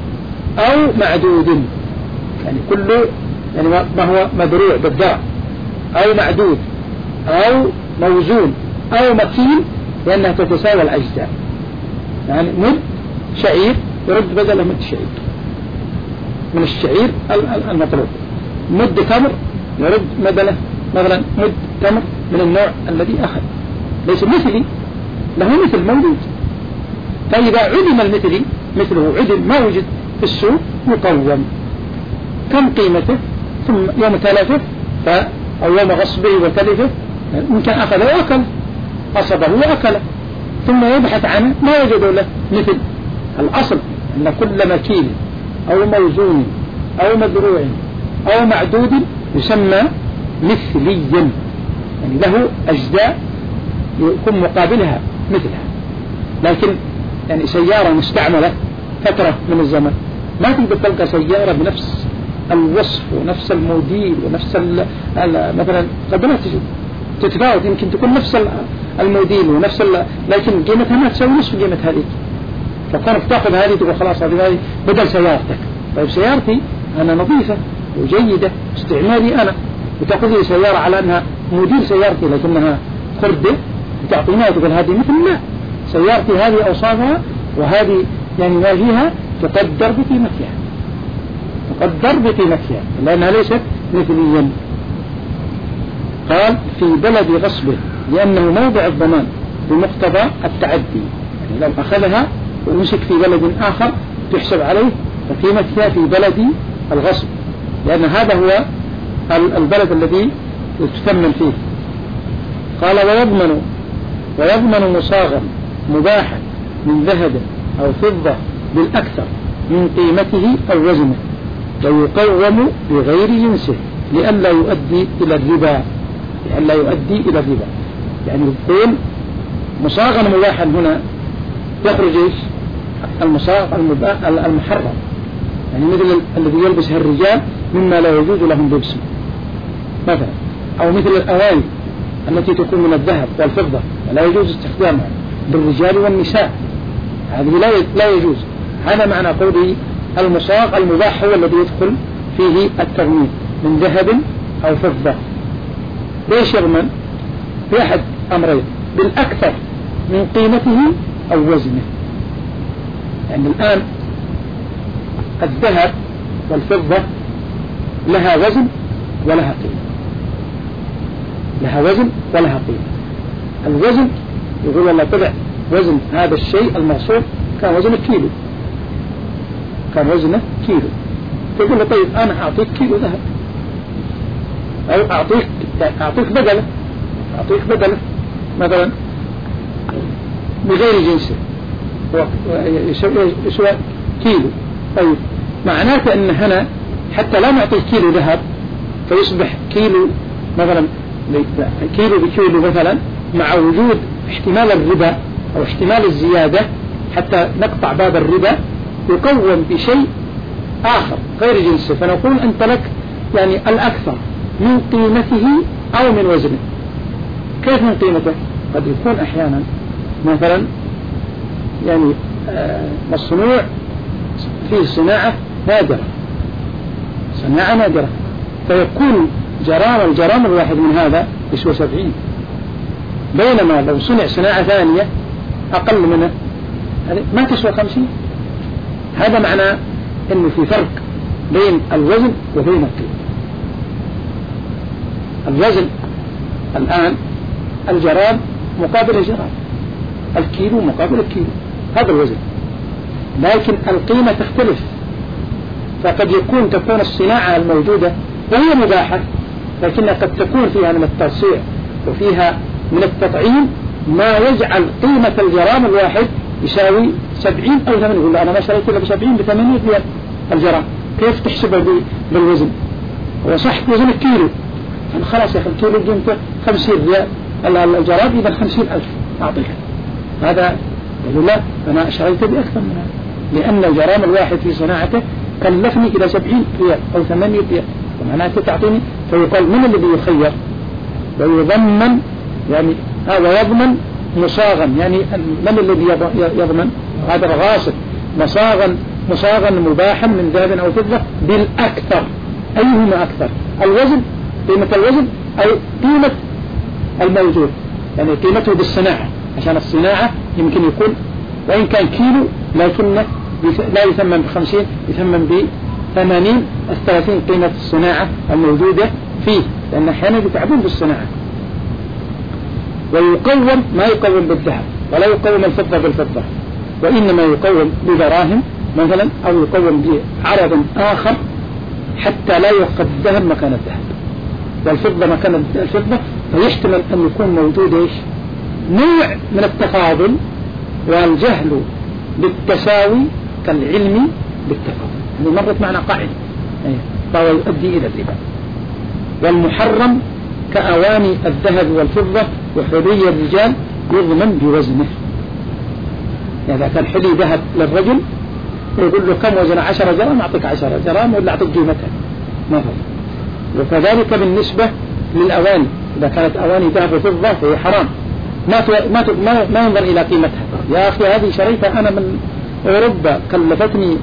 أو معدود، يعني كله يعني ما هو مدروع بالدرع أو معدود أو موزون أو مكيل، لأنها تتساوى الأجزاء. يعني مد شعير يرد بدله مد شعير من الشعير المطلوب، مد تمر يرد بدله مثلا مد تمر من النوع الذي أخذ، ليس مثلي، له مثل موجود. فإذا عدم المثلي مثله عدم ما وجد في السوق يقوم كم قيمته، ثم يوم تلفه أو يوم غصبه وتلفه ممكن أخذه وأكل، أصبه وأكله، ثم يبحث عنه ما وجدوا له مثل. الأصل أن كل مكيل أو موزون أو مدروع أو معدود يسمى مثليا، يعني له أجزاء يكون مقابلها مثلها. لكن يعني سيارة مستعملة فترة من الزمن ما تقدر تلقى سيارة بنفس الوصف ونفس الموديل ونفس مثلا قد لا تجد، تتفاوت، يمكن تكون نفس الموديل ونفس لكن قيمتها ما تساوي نصف قيمة هذه. فكونك تأخذ هذه تقول خلاص هذه بدل سيارتك. طيب سيارتي أنا نظيفة وجيدة استعمالي أنا، وتأخذ لي سيارة على أنها موديل سيارتي لكنها خردة وتعطينها وتقول هذه مثل، لا، سيارتي هذه أوصافها وهذه يعني ما فيها تقدر بقيمتها، تقدر بقيمتها لأنها ليست مثليا. قال في بلد غصبه لأنه موضع الضمان بمقتضى التعدي، يعني لو أخذها ومسك في بلد آخر تحسب عليه فقيمتها في بلد الغصب، لأن هذا هو البلد الذي تثمن فيه. قال ويضمن ويضمن مصاغا مباحا من ذهب أو فضة بالأكثر من قيمته أو وزنه، ويقوم بغير جنسه لئلا يؤدي إلى الربا، لئلا يؤدي إلى الربا. يعني يقول مصاغا مباحا هنا يخرج ايش؟ المصاغ المحرم، يعني مثل الذي يلبسها الرجال مما لا يجوز لهم لبسه مثلا، أو مثل الأواني التي تكون من الذهب والفضة لا يجوز استخدامها بالرجال والنساء، هذه لا لا يجوز. هذا معنى قوله المصاغ المباح هو الذي يدخل فيه التضمين من ذهب أو فضة. ليش يضمن؟ بأحد أمرين، بالأكثر من قيمته أو وزنه. يعني الآن الذهب والفضة لها وزن ولها قيمة، لها وزن ولها قيمة. الوزن يقول الله طلع وزن هذا الشيء الموصوف كان وزنه كيلو، كان وزنه كيلو، تقول له طيب أنا أعطيك كيلو ذهب أو أعطيك أعطيك بدله أعطيك بدله مثلا بغير جنسه يسوى كيلو. طيب معناته أن هنا حتى لا نعطي كيلو ذهب فيصبح كيلو مثلا كيلو بكيلو مثلا، مع وجود احتمال الربا أو احتمال الزيادة حتى نقطع باب الربا، يقوم بشيء آخر غير جنسه، فنقول أنت لك يعني الأكثر من قيمته أو من وزنه. كيف من قيمته؟ قد يكون أحيانا مثلا يعني مصنوع فيه صناعة نادرة، صناعة نادرة، فيكون جرام الجرام الواحد من هذا يسوى سبعين، بينما لو صنع صناعة ثانية أقل منه ما تسوى خمسين. هذا معناه أنه في فرق بين الوزن وبين القيمة. الوزن الآن الجرام مقابل الجرام، الكيلو مقابل الكيلو، هذا الوزن. لكن القيمة تختلف، فقد يكون تكون الصناعة الموجودة وهي مباحة لكنها قد تكون فيها من التصنيع وفيها من التطعيم ما يجعل قيمة الجرام الواحد يساوي سبعين أو ثمانين. يقول أنا ما شريت إلا بسبعين بثمانين ريال الجرام، كيف تحسبه بالوزن؟ هو صح وزن الكيلو، خلاص يا أخي الكيلو قيمته خمسين ريال الجرام إذا خمسين ألف أعطيك. هذا يقول لا أنا شريت بأكثر من هذا، لأن الجرام الواحد في صناعته كلفني إلى سبعين ريال أو ثمانين ريال، ومعناته تعطيني. فيقال من الذي يخير ويضمن؟ يعني هذا يضمن مصاغا، يعني من الذي يضمن؟ هذا الغاصب مصاغا مصاغا مباحا من ذهب أو فضة بالأكثر. أيهما أكثر؟ الوزن، قيمة الوزن، أو قيمة الموجود، يعني قيمته بالصناعة، عشان الصناعة يمكن يكون وإن كان كيلو لكن لا يثمن بخمسين، يثمن بثمانين، الثلاثين قيمة الصناعة الموجودة فيه، لأن أحيانا يتعبون بالصناعة. ويقوم ما يقوم بالذهب ولا يقوم الفضة بالفضة، وإنما يقوم بدراهم مثلا، أو يقوم بعرض آخر حتى لا يؤخذ الذهب مكان الذهب والفضة مكان الفضة، فيحتمل أن يكون موجود إيش؟ نوع من التفاضل، والجهل بالتساوي كالعلم بالتفاضل. يعني مرت معنا قاعدة فهو يؤدي إلى الربا. والمحرم كأواني الذهب والفضة وحلي الرجال يضمن بوزنه. يعني إذا كان حلي ذهب للرجل يقول له كم وزن؟ عشرة جرام، أعطيك عشرة جرام ولا أعطيك قيمتها مثلا. وكذلك بالنسبة للأواني، إذا كانت أواني ذهب وفضة فهي حرام، ما ما ما ينظر إلى قيمتها. يا أخي هذه شريتها أنا من أوروبا، كلفتني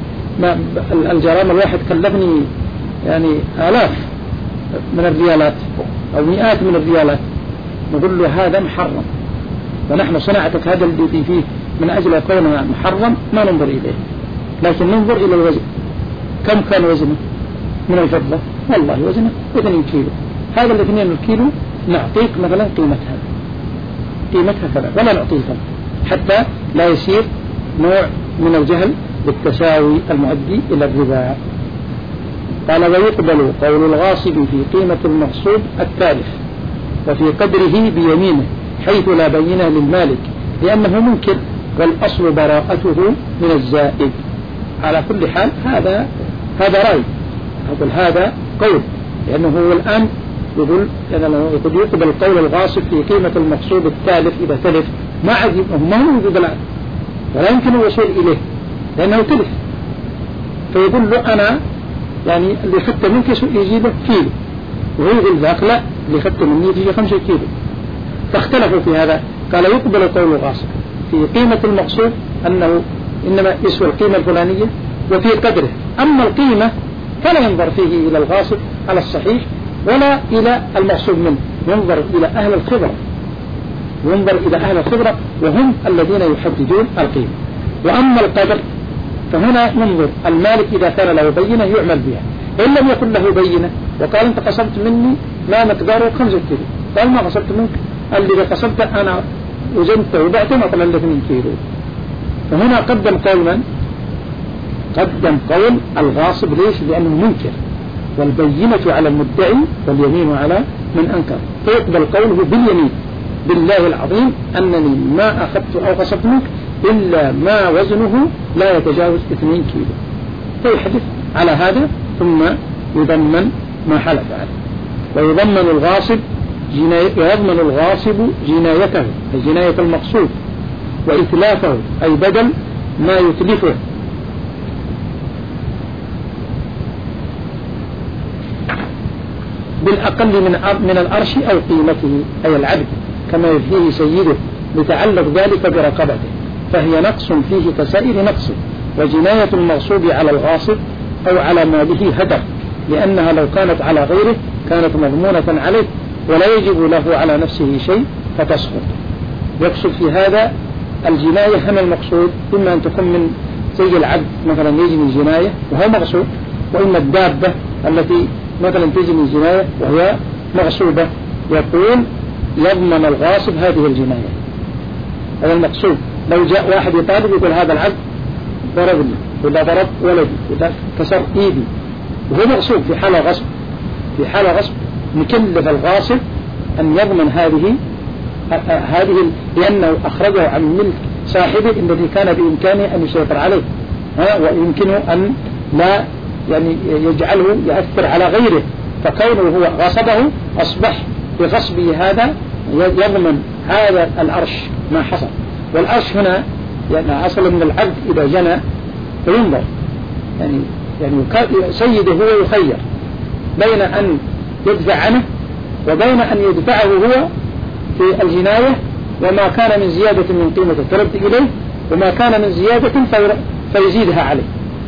الجرام الواحد كلفني يعني آلاف من الريالات أو مئات من الريالات، نقول له هذا محرم، ونحن صناعتك هذا الذي فيه من أجل كونه محرم ما ننظر إليه، لكن ننظر إلى الوزن. كم كان وزنه من الفضة؟ والله وزنه اثنين كيلو، هذا الاثنين الكيلو نعطيك مثلا قيمتها قيمتها كذا ولا نعطيك، حتى لا يصير نوع من الجهل بالتساوي المؤدي إلى الربا. قال ويقبل قول الغاصب في قيمة المغصوب التالف وفي قدره بيمينه حيث لا بينه للمالك لأنه منكر، والأصل براءته من الزائد. على كل حال هذا هذا رأي، أقول هذا قول، لأنه هو الآن يقول يقول يقبل قول الغاصب في قيمة المغصوب التالف إذا تلف، ما عجب ما هو موجود الآن ولا يمكن الوصول إليه لأنه تلف، فيقول له أنا يعني اللي خدت منك يجيبه كيلو، وهو يقول ذاك لا اللي خدت مني يجي خمسة كيلو، فاختلفوا في هذا. قال يقبل قول الغاصب في قيمة المغصوب أنه إنما يسوى القيمة الفلانية وفي قدره، أما القيمة فلا ينظر فيه إلى الغاصب على الصحيح ولا إلى المغصوب منه، ينظر إلى أهل الخبرة، ينظر إلى أهل الخبرة وهم الذين يحددون القيمة. وأما القدر فهنا ننظر المالك إذا كان له بينة يعمل بها، إن لم يكن له بينة وقال أنت قصبت مني ما مقداره خمسة كيلو، قال ما قصبت منك، اللي قصبت أنا وزنته وبعته مثلا اثنين كيلو، فهنا قدم قول من؟ قدم قول الغاصب. ليش؟ لأنه منكر، والبينة على المدعي واليمين على من أنكر، فيقبل قوله باليمين بالله العظيم أنني ما أخذت أو قصبت منك إلا ما وزنه لا يتجاوز اثنين كيلو، فيحدث على هذا ثم يضمن ما حلف عليه. ويضمن الغاصب جناية ويضمن الغاصب جنايته أي جناية المقصود، وإتلافه أي بدل ما يتلفه، بالأقل من من الأرش أو قيمته أي العبد كما يفيه سيده، لتعلق ذلك برقبته، فهي نقص فيه كسائر نقص. وجناية المغصوب على الغاصب أو على ماله هدر، لأنها لو كانت على غيره كانت مضمونة عليه ولا يجب له على نفسه شيء فتسقط. يقصد في هذا الجناية هم المقصود، إما أن تكون من زي العبد مثلا يجني الجناية وهو مغصوب، وإما الدابة التي مثلا تجني الجناية وهي مغصوبة، يقول يضمن الغاصب هذه الجناية. هذا المقصود. لو جاء واحد يطالب يقول هذا العبد ضربني ولا ضرب ولدي ولا كسر إيدي وهو مغصوب في حالة غصب، في حالة غصب نكلف الغاصب أن يضمن هذه هذه لأنه أخرجه عن ملك صاحبه الذي كان بإمكانه أن يسيطر عليه، ها ويمكنه أن لا يعني يجعله يأثر على غيره، فكونه هو غصبه أصبح بغصبه هذا يضمن هذا العرش ما حصل. والعرش هنا يعني أصل من العبد إذا جنى فينظر، يعني يعني سيده هو يخير بين أن يدفع عنه وبين أن يدفعه هو في الجناية، وما كان من زيادة من قيمته ترد إليه، وما كان من زيادة فيزيدها عليه.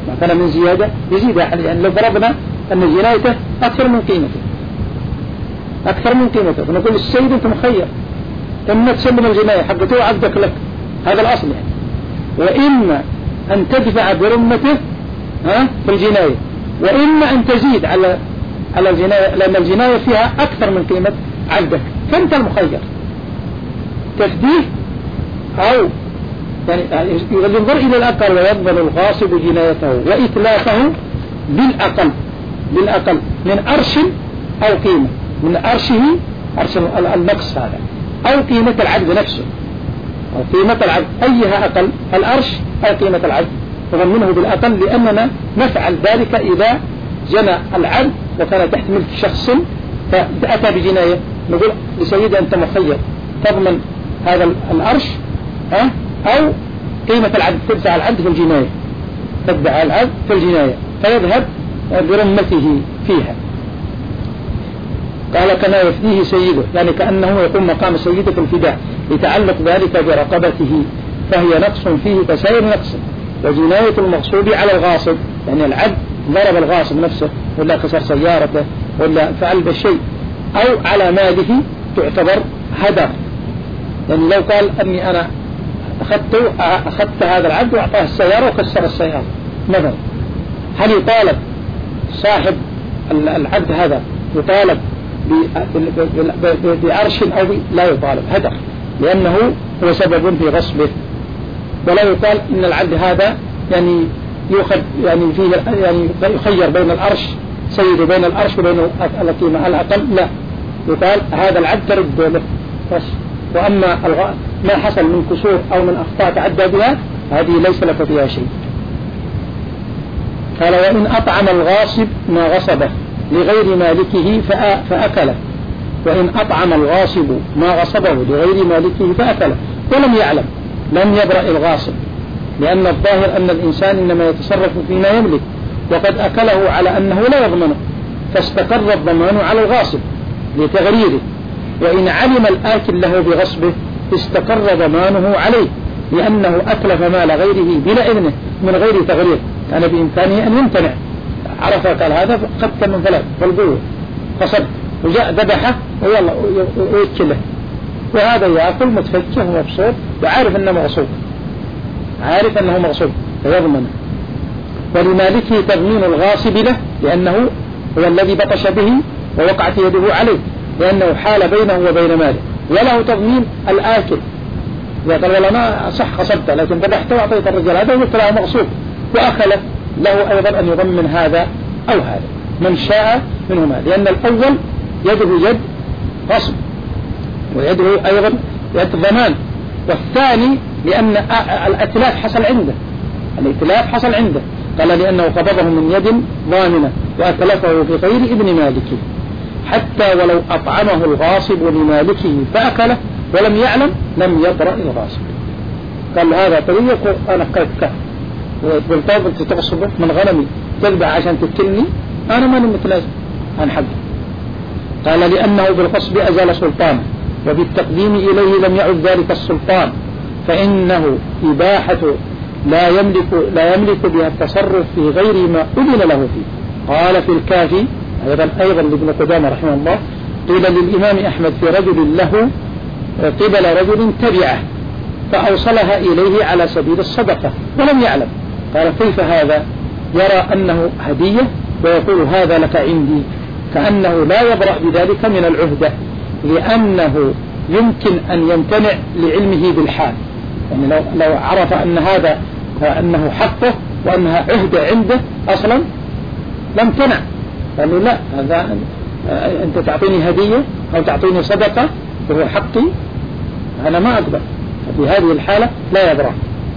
ما كان من زيادة يزيد أحد، يعني لو فرضنا أن جنايته أكثر من قيمته أكثر من قيمته فنقول السيد أنت مخير، إما تسلم الجناية حقته وعبدك لك، هذا الأصل يعني، وإما أن تدفع برمته ها في الجناية، وإما أن تزيد على على الجناية، لأن الجناية فيها أكثر من قيمة عبدك، فأنت المخير تفديه أو يعني ينظر إلى الأقل ويقبل الغاصب جنايته وإتلافه بالأقل بالأقل من أرش أو قيمة، من أرشه أرش النقص هذا أو قيمة العبد نفسه أو قيمة العبد أيها أقل، الأرش أو قيمة العبد، وضمنه بالأقل لأننا نفعل ذلك إذا جنى العبد وكان تحت ملك شخص فأتى بجناية، نقول لسيدي أنت مخير تضمن هذا الأرش ها أو قيمة العبد، تدفع العبد في الجناية تدفع العبد في الجناية فيذهب برمته فيها. قال كما يفديه سيده، يعني كأنه يقوم مقام سيده في الفداء لتعلق ذلك برقبته، فهي نقص فيه كسائر نقص، وجناية المغصوب على الغاصب، يعني العبد ضرب الغاصب نفسه ولا كسر سيارته ولا فعل بالشيء أو على ماله تعتبر هدر، يعني لو قال أني أنا أخذت أخذت هذا العبد وأعطاه السيارة وكسر السيارة مثلا، هل يطالب صاحب العبد هذا يطالب بعرش أو لا يطالب؟ هدر، لأنه هو سبب في غصبه، ولا يقال إن العبد هذا يعني يؤخذ يعني فيه يعني يخير بين الأرش سيد بين الأرش وبين القيمة الأقل، لا يقال هذا العبد ترد له بس، وأما ما حصل من كسور أو من أخطاء تعدى بها هذه ليس لك فيها شيء. قال وإن أطعم الغاصب ما غصبه لغير مالكه فأكله، وإن أطعم الغاصب ما غصبه لغير مالكه فأكله ولم يعلم لم يبرأ الغاصب، لأن الظاهر أن الإنسان إنما يتصرف فيما يملك، وقد أكله على أنه لا يضمنه فاستقر الضمان على الغاصب لتغريره، وإن علم الآكل له بغصبه استقر ضمانه عليه لأنه أتلف مال غيره بلا إذنه من غير تغرير، كان بإمكانه أن يمتنع، عرف قال هذا قد من فلان فالقوة فصد وجاء ذبحه ويلا ويكله، وهذا يأكل متفجه ومبسوط وعارف أنه مغصوب عارف أنه مغصوب فيضمنه، ولمالكه تضمين الغاصب له لأنه هو الذي بطش به ووقعت يده عليه لأنه حال بينه وبين ماله، وله تضمين الآكل إذا قال والله ما صح غصبته لكن ذبحته وأعطيت الرجال هذا وقلت له مغصوب وأكله، له أيضا أن يضمن هذا أو هذا من شاء منهما، لأن الأول يده يد غصب ويده أيضا يد ضمان، والثاني لأن الاتلاف حصل عنده الاتلاف حصل عنده قال لأنه قبضه من يد ضامنة وأتلفه في غير ابن مالكه، حتى ولو أطعمه الغاصب لمالكه فأكله ولم يعلم لم يبرأ الغاصب. قال هذا طريق أنا قلت والطابق تتغصبه من غنمي تذبح عشان تكلني أنا ما نمتلازم عن حقه. قال لأنه بالغصب أزال سلطانه وبالتقديم إليه لم يعد ذلك السلطان، فإنه إباحة لا يملك لا يملك بها التصرف في غير ما أذن له فيه. قال في الكافي أيضا أيضا لابن قدامة رحمه الله قيل للإمام أحمد في رجل له قبل رجل تبعه فأوصلها إليه على سبيل الصدقة ولم يعلم، قال كيف هذا؟ يرى أنه هدية ويقول هذا لك عندي، كأنه لا يبرأ بذلك من العهدة لأنه يمكن أن يمتنع لعلمه بالحال، يعني لو, لو عرف أن هذا أنه حقه وأنها عهدة عنده أصلا لم تنع، قالوا لا هذا أنت تعطيني هدية أو تعطيني صدقة وهو حقي أنا ما أقبل، في هذه الحالة لا يبرأ،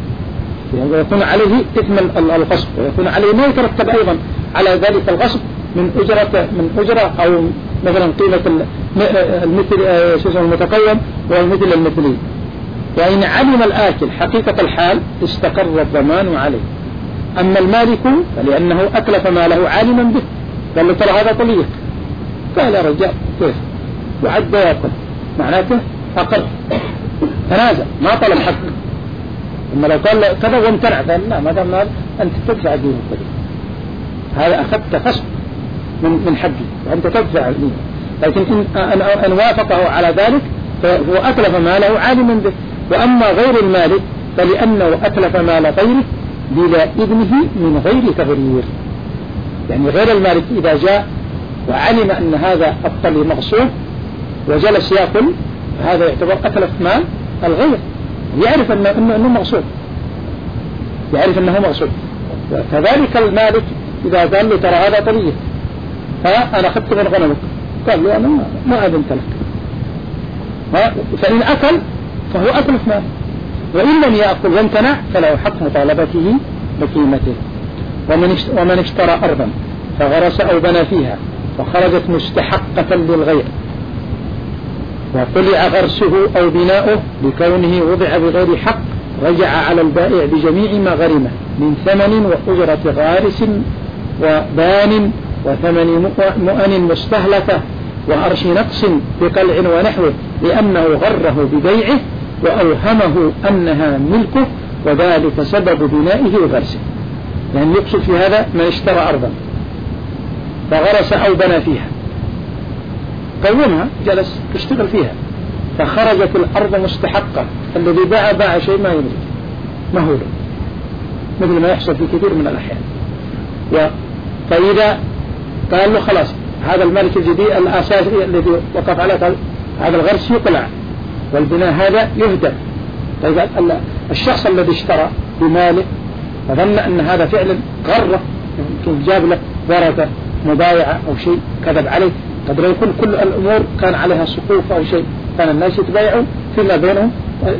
ويكون عليه إثم الغصب ويكون عليه ما يترتب أيضا على ذلك الغصب من أجرة من أجرة أو مثلا قيمة المثل المتقوم والمثل المثلي. وإن علم الآكل حقيقة الحال استقر الضمان عليه، أما المالك فلأنه أتلف ماله عالما به قال له ترى هذا طليق، قال يا رجال كيف وعد يأكل معناته أقر تنازل ما طلب حقه أما لو قال كذا وامتنع قال لا ما دام أنت تدفع الدين القديم، هذا أخذت خصم من من حقي وأنت تدفع الدين. لكن إن أن وافقه على ذلك فهو أتلف ماله عالما به. وأما غير المالك فلأنه أتلف مال غيره بلا إذنه من غير تغرير. يعني غير المالك إذا جاء وعلم أن هذا الطلي مغصوب وجلس يأكل، هذا يعتبر أتلف مال الغير، يعرف أنه, إنه, إنه مغصوب، يعرف أنه مغصوب. كذلك المالك إذا قال له ترى هذا طلية فأنا أخذت من غنمك، قال له أنا ما أذنت لك، فإن أكل فهو أتلف مال، وإن لم يأكل وامتنع فله حق مطالبته بقيمته. ومن اشترى أرضا فغرس أو بنى فيها وخرجت مستحقة للغير وطلع غرسه أو بناؤه لكونه وضع بغير حق، رجع على البائع بجميع ما غرمه من ثمن وأجرة غارس وبان وثمن مؤن مستهلكة وأرش نقص بقلع ونحوه، لأنه غره ببيعه وأوهمه أنها ملكه، وذلك سبب بنائه وغرسه. يعني يقصد في هذا من اشترى أرضا فغرس أو بنى فيها، قومها جلس تشتغل فيها، فخرجت الأرض مستحقة، الذي باع باع شيء ما يملك مهولا، مثل ما يحصل في كثير من الأحيان. فإذا قال له خلاص هذا الملك الجديد الأساسي الذي وقف عليه، قال هذا الغرس يقلع والبناء هذا يهدم. طيب الشخص الذي اشترى بماله فظن أن هذا فعلا غره، يمكن جاب له ورقة مبايعة أو شيء كذب عليه، قد لا يكون كل الأمور كان عليها سقوف أو شيء، كان الناس يتبايعوا فيما بينهم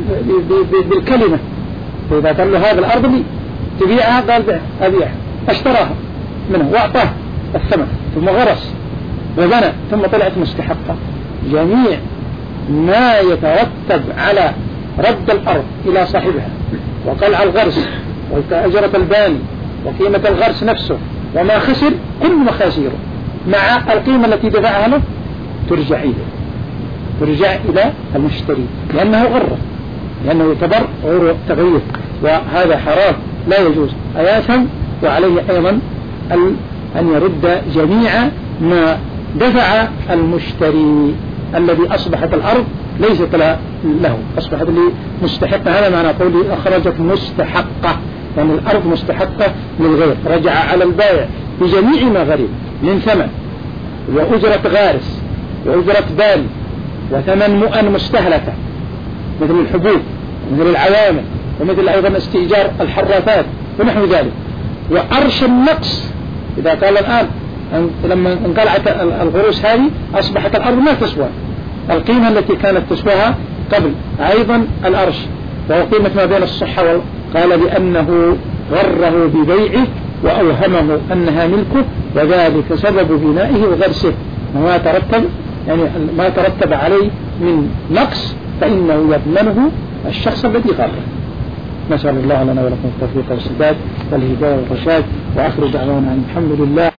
بالكلمة. فإذا قال له هذا الأرض لي تبيعها، قال بيع أبيعها، اشتراها منه وأعطاه الثمن، ثم غرس وبنى ثم طلعت مستحقة. جميع ما يترتب على رد الأرض إلى صاحبها وقلع الغرس وأجرة الباني وقيمة الغرس نفسه وما خسر كل مخاسيره مع القيمة التي دفعها له ترجع إليه، ترجع إلى المشتري، لأنه غره، لأنه يعتبر غير تغيير، وهذا حرام لا يجوز أياثا. وعليه أيضا أن يرد جميع ما دفع المشتري الذي أصبحت الأرض ليست له، أصبحت لي مستحقة. هذا معنى قولي أخرجت مستحقة، يعني الأرض مستحقة للغير، رجع على البائع بجميع ما غريب من ثمن وأجرة غارس وأجرة بال وثمن مؤن مستهلكة مثل الحبوب مثل العوامل ومثل أيضا استئجار الحرافات ونحو ذلك، وأرش النقص. إذا قال الآن لما انقلعت الغروس هذه أصبحت الأرض ما تسوى القيمة التي كانت تسواها قبل، أيضا الأرش وهو قيمة ما بين الصحة، قال لأنه غره ببيعه وأوهمه أنها ملكه، وذلك سبب بنائه وغرسه. وما ترتب يعني ما ترتب عليه من نقص فإنه يضمنه الشخص الذي غره. نسأل الله لنا ولكم التوفيق والسداد والهداية والرشاد، وآخر دعوانا الحمد لله.